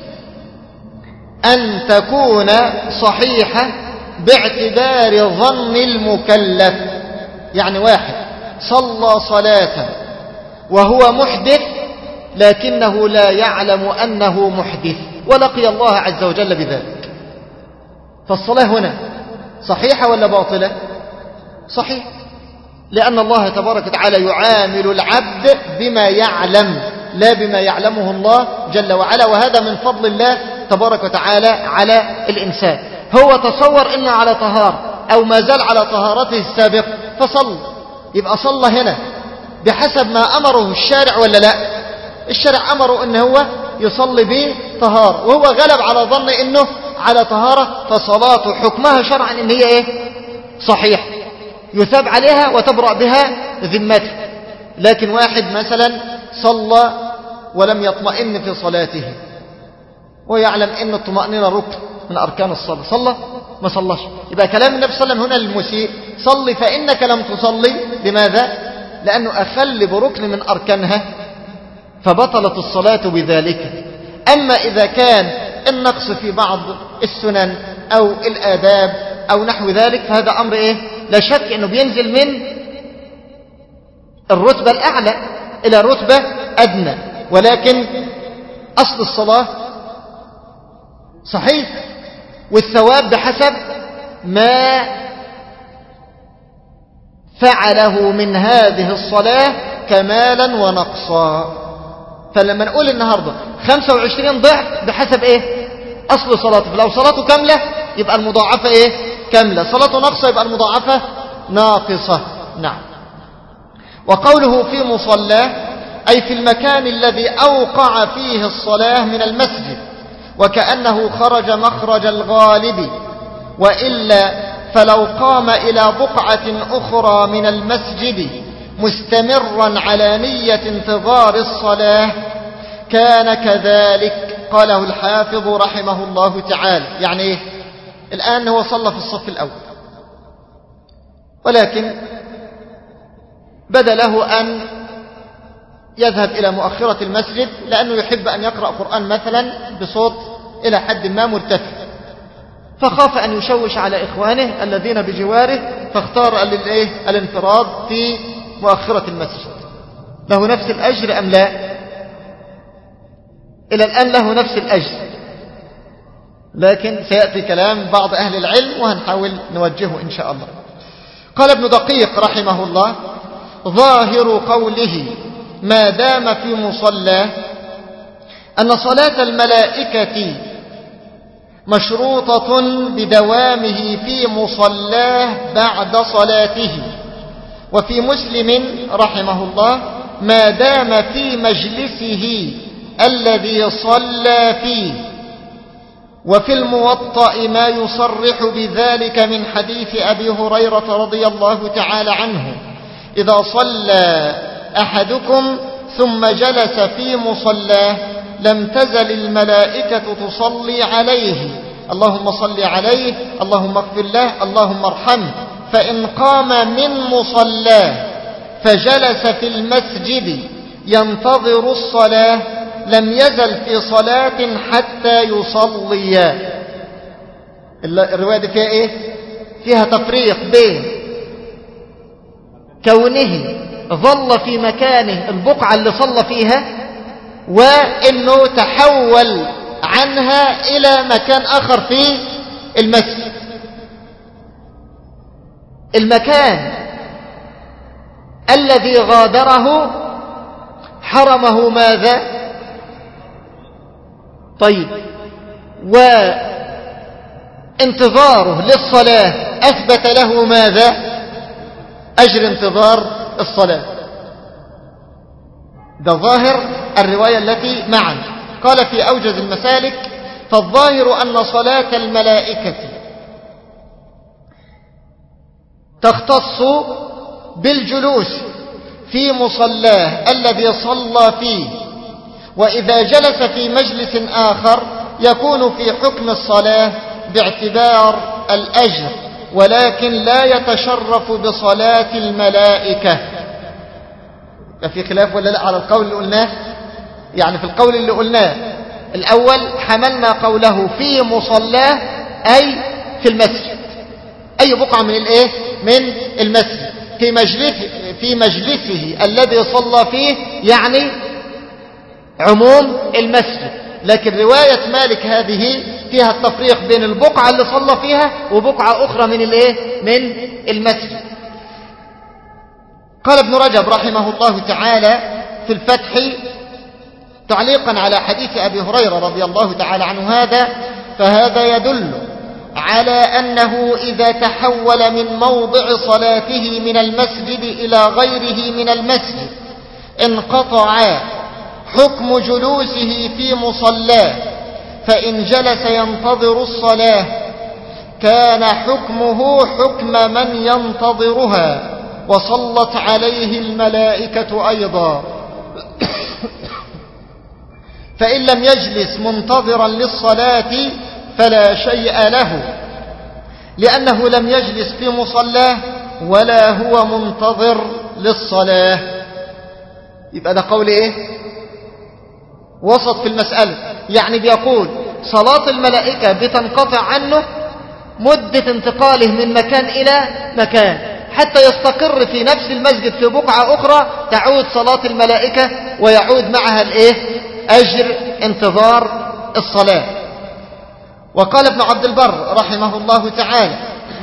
أن تكون صحيحة باعتبار ظن المكلف. يعني واحد صلى صلاة وهو محدث لكنه لا يعلم أنه محدث ولقي الله عز وجل بذلك، فالصلاة هنا صحيحة ولا باطلة؟ صحيح، لأن الله تبارك وتعالى يعامل العبد بما يعلم لا بما يعلمه الله جل وعلا، وهذا من فضل الله تبارك وتعالى على الإنسان. هو تصور إنه على طهارة أو ما زال على طهارته السابق فصل، يبقى صلى هنا بحسب ما أمره الشارع ولا لا؟ الشارع أمره إنه هو يصلي به طهارة، وهو غلب على ظن إنه على طهارة، فصلاته حكمها شرعا إن هي إيه؟ صحيح، يثاب عليها وتبرأ بها ذمته. لكن واحد مثلا صلى ولم يطمئن في صلاته ويعلم إن الطمأنينة ركن من أركان الصلاة، صلى ما صلىش، يبقى كلام النبي صلى الله عليه وسلم هنا للمسيء: صلي فإنك لم تصلي. لماذا؟ لأنه أخل بركن من أركانها، فبطلت الصلاة بذلك. أما إذا كان النقص في بعض السنن أو الآداب أو نحو ذلك، فهذا أمر إيه؟ لا شك أنه بينزل من الرتبة الأعلى إلى رتبة أدنى، ولكن أصل الصلاة صحيح، والثواب بحسب ما فعله من هذه الصلاة كمالا ونقصا. فلما نقول النهاردة خمسة وعشرين ضعف بحسب إيه؟ أصل صلاته، فلو صلاته كاملة يبقى المضاعفة إيه؟ كاملة، صلاته ناقصة يبقى المضاعفة ناقصة. نعم. وقوله في مصلاه أي في المكان الذي أوقع فيه الصلاة من المسجد، وكأنه خرج مخرج الغالب، وإلا فلو قام إلى بقعة أخرى من المسجد مستمرا على نية انتظار الصلاة كان كذلك. قاله الحافظ رحمه الله تعالى. يعني إيه؟ الآن هو صلى في الصف الأول، ولكن بدا له أن يذهب إلى مؤخرة المسجد لأنه يحب أن يقرأ قرآن مثلا بصوت إلى حد ما مرتفع، فخاف أن يشوش على إخوانه الذين بجواره، فاختار الانفراد في مؤخرة المسجد. له نفس الأجر أم لا؟ إلى الآن له نفس الأجر، لكن سيأتي كلام بعض أهل العلم وهنحاول نوجهه إن شاء الله. قال ابن دقيق رحمه الله: ظاهر قوله ما دام في مصلاه أن صلاة الملائكة مشروطة بدوامه في مصلاه بعد صلاته. وفي مسلم رحمه الله ما دام في مجلسه الذي صلى فيه. وفي الموطأ ما يصرح بذلك من حديث أبي هريرة رضي الله تعالى عنه: إذا صلى أحدكم ثم جلس في مصلاه لم تزل الملائكة تصلي عليه: اللهم صل عليه، اللهم اغفر له، اللهم ارحمه. فإن قام من مصلاه فجلس في المسجد ينتظر الصلاة لم يزل في صلاة حتى يصلي. الرواية دي فيها إيه؟ فيها تفريق بين كونه ظل في مكانه البقعة اللي صلى فيها، وإنه تحول عنها إلى مكان آخر في المسجد. المكان الذي غادره حرمه ماذا؟ طيب، وانتظاره للصلاة أثبت له ماذا؟ أجر انتظار الصلاة. ده ظاهر الرواية التي معا. قال في أوجز المسالك: فالظاهر أن صلاة الملائكة تختص بالجلوس في مصلاه الذي صلى فيه، وإذا جلس في مجلس آخر يكون في حكم الصلاة باعتبار الأجر، ولكن لا يتشرف بصلاة الملائكة. في خلاف ولا لا على القول اللي قلناه؟ يعني في القول اللي قلناه الأول حملنا قوله في مصلاه أي في المسجد، أي بقعة من الإيه؟ من المسجد. في مجلسه, في مجلسه الذي صلى فيه يعني عموم المسجد. لكن رواية مالك هذه فيها التفريق بين البقعة اللي صلى فيها وبقعة أخرى من الإيه؟ من المسجد. قال ابن رجب رحمه الله تعالى في الفتح تعليقا على حديث أبي هريرة رضي الله تعالى عنه هذا: فهذا يدل على أنه إذا تحول من موضع صلاته من المسجد إلى غيره من المسجد انقطع حكم جلوسه في مصلاه، فإن جلس ينتظر الصلاة كان حكمه حكم من ينتظرها، وصلت عليه الملائكة أيضا. فإن لم يجلس منتظرا للصلاة فلا شيء له، لأنه لم يجلس في مصلاه ولا هو منتظر للصلاة. يبقى ده قول إيه؟ وسط في المسألة. يعني بيقول صلاة الملائكة بتنقطع عنه مدة انتقاله من مكان إلى مكان حتى يستقر في نفس المسجد في بقعة أخرى، تعود صلاة الملائكة ويعود معها الإيه؟ أجر انتظار الصلاة. وقال ابن عبد البر رحمه الله تعالى: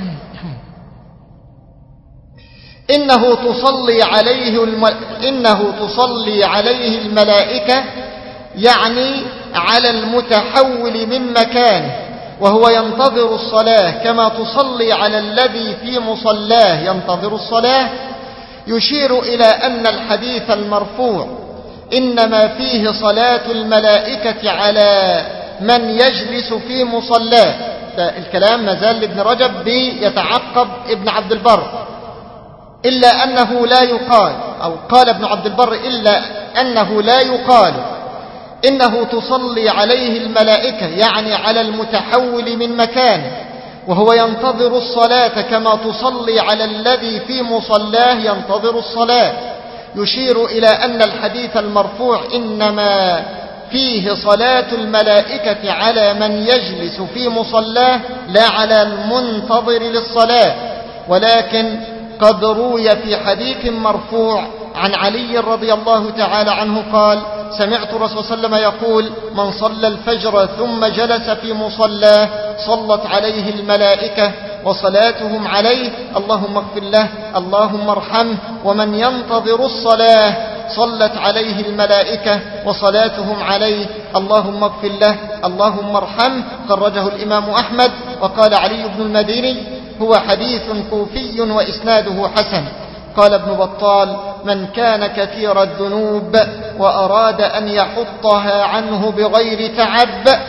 إنه تصلي عليه الم... إنه تصلي عليه الملائكة يعني على المتحول من مكانه وهو ينتظر الصلاة كما تصلي على الذي في مصلاه ينتظر الصلاة، يشير إلى أن الحديث المرفوع إنما فيه صلاة الملائكة على من يجلس في مصلاه، الكلام ما زال لابن رجب بيتعقب ابن عبد البر، إلا أنه لا يقال، أو قال ابن عبد البر إلا أنه لا يقال إنه تصلي عليه الملائكة يعني على المتحول من مكانه وهو ينتظر الصلاة كما تصلي على الذي في مصلاه ينتظر الصلاة، يشير إلى أن الحديث المرفوع إنما فيه صلاة الملائكة على من يجلس في مصلاه لا على المنتظر للصلاة. ولكن قد روي في حديث مرفوع عن علي رضي الله تعالى عنه قال: سمعت الرسول صلى الله عليه وسلم يقول: من صلى الفجر ثم جلس في مصلاه صلت عليه الملائكة وصلاتهم عليه اللهم اغفر له اللهم ارحمه، ومن ينتظر الصلاة صلت عليه الملائكة وصلاتهم عليه اللهم اغفر له اللهم ارحمه. خرجه الإمام أحمد. وقال علي بن المديني: هو حديث كوفي وإسناده حسن. قال ابن بطال: من كان كثير الذنوب وأراد أن يحطها عنه بغير تعب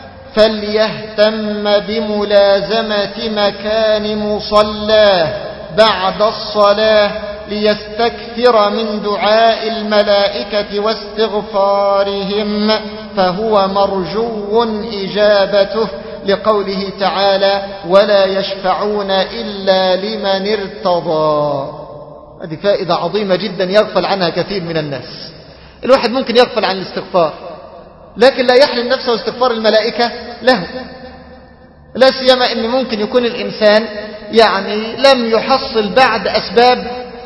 فليهتم بملازمة مكان مصلاه بعد الصلاة ليستكثر من دعاء الملائكة واستغفارهم فهو مرجو إجابته، لقوله تعالى: ولا يشفعون إلا لمن ارتضى. هذه فائدة عظيمة جدا يغفل عنها كثير من الناس. الواحد ممكن يغفل عن الاستغفار لكن لا يحرم نفسه استغفار الملائكة له، لا سيما ان ممكن يكون الإنسان يعني لم يحصل بعد أسباب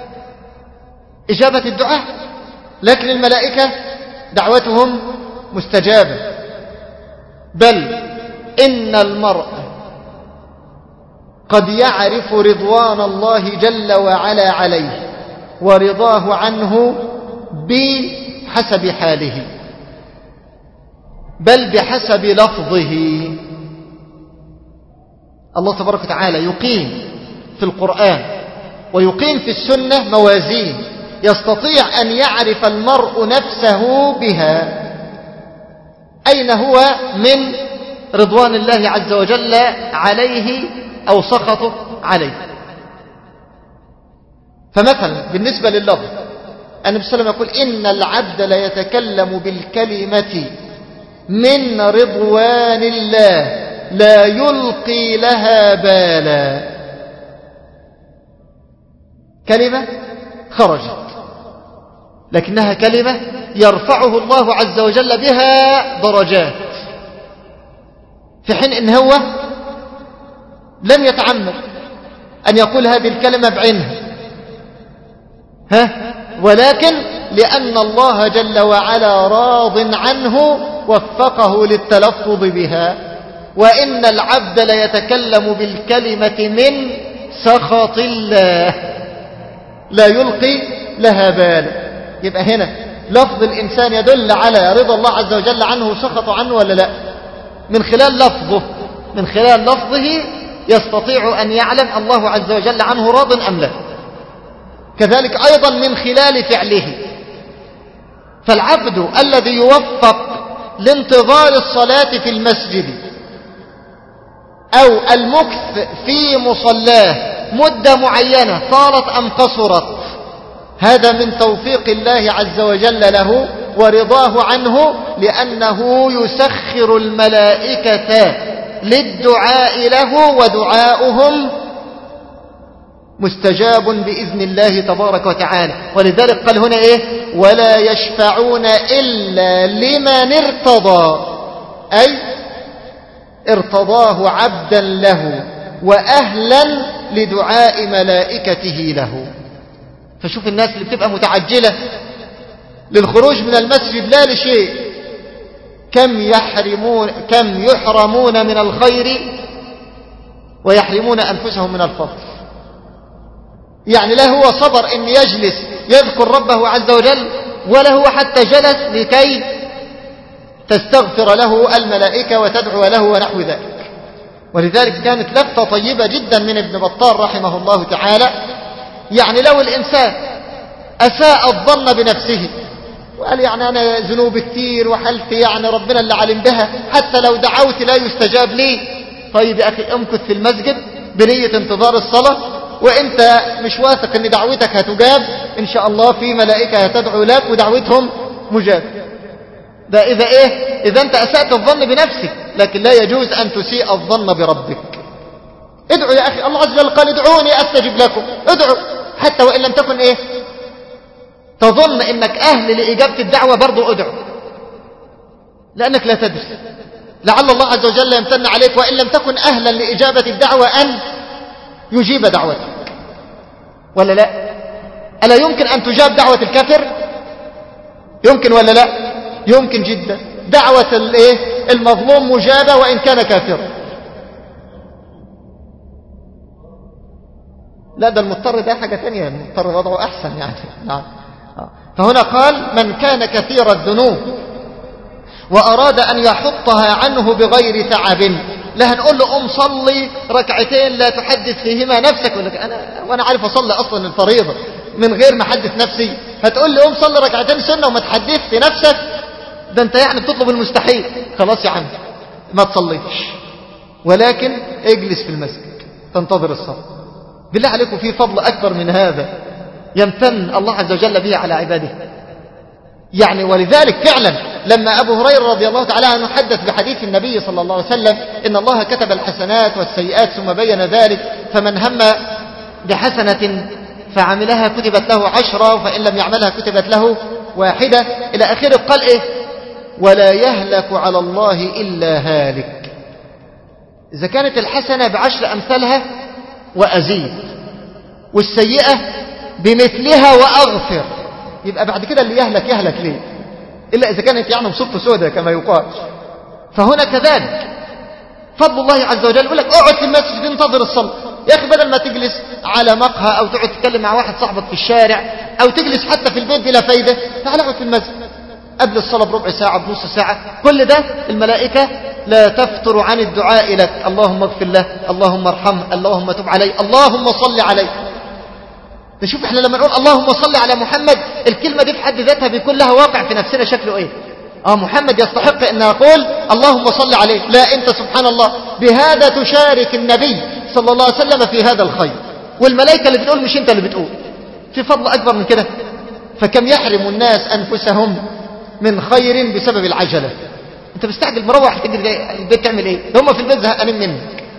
إجابة الدعاء، لكن الملائكة دعوتهم مستجابة. بل إن المرء قد يعرف رضوان الله جل وعلا عليه ورضاه عنه بحسب حاله، بل بحسب لفظه. الله تبارك وتعالى يقيم في القرآن ويقيم في السنة موازين يستطيع أن يعرف المرء نفسه بها، أين هو من رضوان الله عز وجل عليه أو سخطه عليه. فمثلا بالنسبة لللفظ النبي صلى الله عليه وسلم يقول: إن العبد ليتكلم بالكلمة من رضوان الله لا يلقي لها بالا. كلمة خرجت لكنها كلمة يرفعه الله عز وجل بها درجات، في حين إن هو لم يتعمد أن يقول هذه الكلمة بعينها، ها ولكن لأن الله جل وعلا راض عنه وفقه للتلفظ بها. وإن العبد ليتكلم بالكلمة من سخط الله لا يلقي لها بالا. يبقى هنا لفظ الإنسان يدل على رضا الله عز وجل عنه وسخط عنه ولا لا؟ من خلال لفظه، من خلال لفظه يستطيع أن يعلم الله عز وجل عنه راض أم لا. كذلك أيضا من خلال فعله. فالعبد الذي يوفق لانتظار الصلاة في المسجد أو المكث في مصلاه مدة معينة طالت أم قصرت، هذا من توفيق الله عز وجل له ورضاه عنه، لأنه يسخر الملائكة للدعاء له ودعاؤهم مستجاب بإذن الله تبارك وتعالى. ولذلك قال هنا إيه؟ ولا يشفعون إلا لمن ارتضى، أي ارتضاه عبدا له وأهلا لدعاء ملائكته له. فشوف الناس اللي بتبقى متعجلة للخروج من المسجد لا لشيء، كم يحرمون كم يحرمون من الخير ويحرمون أنفسهم من الفضل. يعني لا هو صبر أن يجلس يذكر ربه عز وجل، ولا هو حتى جلس لكي تستغفر له الملائكة وتدعو له ونحو ذلك. ولذلك كانت لفتة طيبة جدا من ابن بطال رحمه الله تعالى، يعني لو الإنسان أساء الظن بنفسه وقال يعني أنا ذنوب كتير وحلت يعني ربنا اللي علم بها، حتى لو دعوت لا يستجاب لي، طيب يا أخي امكث في المسجد بنية انتظار الصلاة، وانت مش واثق ان دعوتك هتجاب، ان شاء الله في ملائكة هتدعو لك ودعوتهم مجاب. ده إذا إيه؟ إذا أنت أسأت الظن بنفسك، لكن لا يجوز أن تسيء الظن بربك. ادعوا يا أخي، الله عز وجل قال ادعوني أستجب لكم، ادعوا حتى وإن لم تكن إيه تظن إنك أهل لإجابة الدعوة، برضو ادعوا، لأنك لا تدري، لعل الله عز وجل يمتن عليك وإن لم تكن أهلا لإجابة الدعوة أن يجيب دعوتك، ولا لا؟ ألا يمكن أن تجاب دعوة الكافر؟ يمكن ولا لا؟ يمكن جدا. دعوة الايه المظلوم مجابة وإن كان كافرا. لا ده المضطر ده حاجة تانية، المضطر وضعه أحسن يعني. نعم. فهنا قال من كان كثير الذنوب وأراد أن يحطها عنه بغير تعب، لا هنقول له قم صلي ركعتين لا تحدث فيهما نفسك، يقول لك أنا وأنا عارف أصلي أصلا الفريضة من غير ما أحدث نفسي، هتقول لي قم صلي ركعتين سنة وما تحدث نفسك؟ ده أنت يعني بتطلب المستحيل. خلاص يا عم ما تصليش، ولكن اجلس في المسجد تنتظر الصلاة. بالله عليكم في فضل أكبر من هذا يمتن الله عز وجل به على عباده يعني. ولذلك فعلا لما أبو هريرة رضي الله تعالى عنه حدث بحديث النبي صلى الله عليه وسلم إن الله كتب الحسنات والسيئات ثم بين ذلك، فمن هم بحسنة فعملها كتبت له عشرة، فإن لم يعملها كتبت له واحدة إلى آخره. قال إيه؟ ولا يهلك على الله إلا هالك. إذا كانت الحسنة بعشر أمثالها وأزيد، والسيئة بمثلها وأغفر، يبقى بعد كده اللي يهلك يهلك ليه؟ إلا إذا كانت يعني مصيبته سودة كما يقال. فهنا كذلك فضل الله عز وجل يقول لك اقعد في المسجد انتظر الصلاة. يا أخي بدل ما تجلس على مقهى أو تقعد تتكلم مع واحد صاحبك في الشارع أو تجلس حتى في البيت بلا فايدة، تعال اقعد في المسجد قبل الصلاة بربع ساعة بنص ساعة. كل ده الملائكة لا تفتر عن الدعاء لك، اللهم اغفر له، اللهم ارحمه، اللهم تب عليه، اللهم صل عليه. نشوف احنا لما نقول اللهم صل على محمد، الكلمة دي في حد ذاتها بيكون لها واقع في نفسنا شكله ايه؟ اه محمد يستحق ان نقول اللهم صل عليه. لا، انت سبحان الله بهذا تشارك النبي صلى الله عليه وسلم في هذا الخير، والملائكة اللي بتقول مش انت اللي بتقول. في فضل اكبر من كده؟ فكم يحرم الناس انفسهم من خير بسبب العجلة. انت مستعجل مروح البيت تعمل ايه؟ هم في البيت زهقانين منك.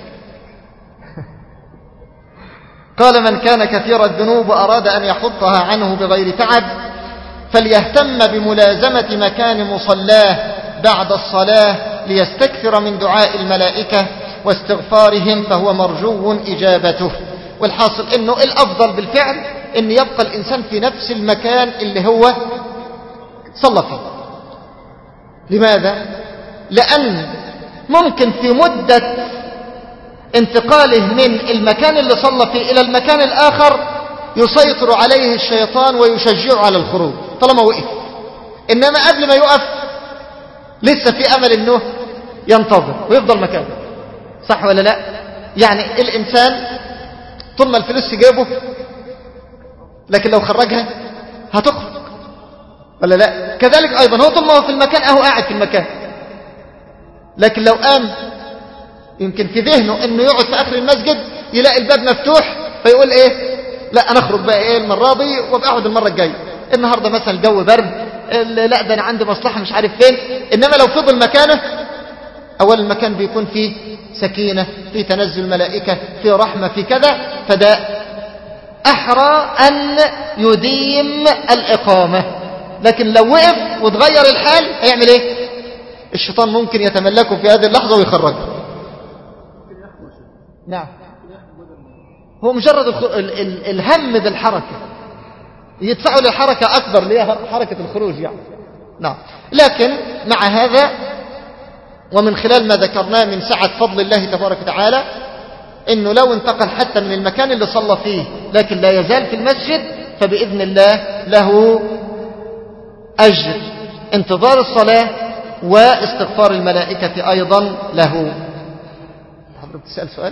قال من كان كثير الذنوب وأراد أن يحطها عنه بغير تعب فليهتم بملازمة مكان مصلاه بعد الصلاة ليستكثر من دعاء الملائكة واستغفارهم، فهو مرجو إجابته. والحاصل أنه الأفضل بالفعل أن يبقى الإنسان في نفس المكان اللي هو صلى فيه. لماذا؟ لأن ممكن في مدة انتقاله من المكان اللي صلى فيه إلى المكان الآخر يسيطر عليه الشيطان ويشجعه على الخروج طالما وقف. إنما قبل ما يقف لسه في أمل أنه ينتظر ويفضل مكانه. صح ولا لا؟ يعني الإنسان طول ما الفلوس في جيبه، لكن لو خرجها هتخرج ولا لا؟ كذلك أيضا هو طول ما هو في المكان أهو قاعد في المكان، لكن لو قام يمكن في ذهنه انه يقعد في اخر المسجد يلاقي الباب مفتوح فيقول ايه لا انا اخرج بقى ايه المره دي وابقى اقعد المره الجايه، النهارده مثلا الجو برد، لا ده انا عندي مصلحه مش عارف فين. انما لو فضل مكانه، اول المكان بيكون فيه سكينه، فيه تنزل ملائكه، فيه رحمه، فيه كذا، فده احرى ان يديم الاقامه. لكن لو وقف وتغير الحال هيعمل ايه؟ الشيطان ممكن يتملكه في هذه اللحظه ويخرجه. نعم، هو مجرد الخ... ال... ال... الهم بالحركة يدفعوا للحركة أكبر اللي هي حركة الخروج يعني. نعم. لكن مع هذا ومن خلال ما ذكرناه من سعة فضل الله تبارك وتعالى إنه لو انتقل حتى من المكان اللي صلى فيه لكن لا يزال في المسجد فبإذن الله له أجر انتظار الصلاة واستغفار الملائكة أيضا له. حضرتك تسأل سؤال؟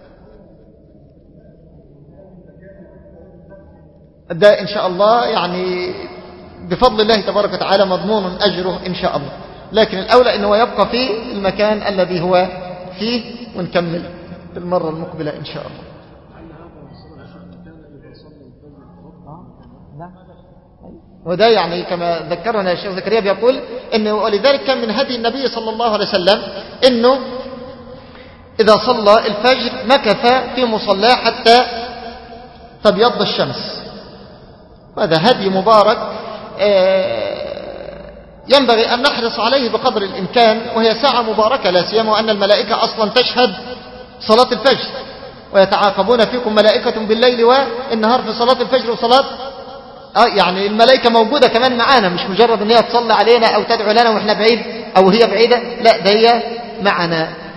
ده إن شاء الله يعني بفضل الله تبارك وتعالى مضمون أجره إن شاء الله، لكن الأولى أنه يبقى في المكان الذي هو فيه، ونكمل في المرة المقبلة إن شاء الله. وده يعني كما ذكرنا الشيخ زكريا بيقول إنه ولذلك كان من هدي النبي صلى الله عليه وسلم إنه إذا صلى الفجر مكث في مصلاه حتى تبيض الشمس. هذا هدي مبارك ينبغي أن نحرص عليه بقدر الإمكان، وهي ساعة مباركة لا سيما وأن الملائكة أصلا تشهد صلاة الفجر، ويتعاقبون فيكم ملائكة بالليل والنهار في صلاة الفجر وصلاة آه يعني الملائكة موجودة كمان معانا، مش مجرد أن هي تصلي علينا أو تدعو لنا وإحنا بعيد أو هي بعيدة، لا ده هي معنا.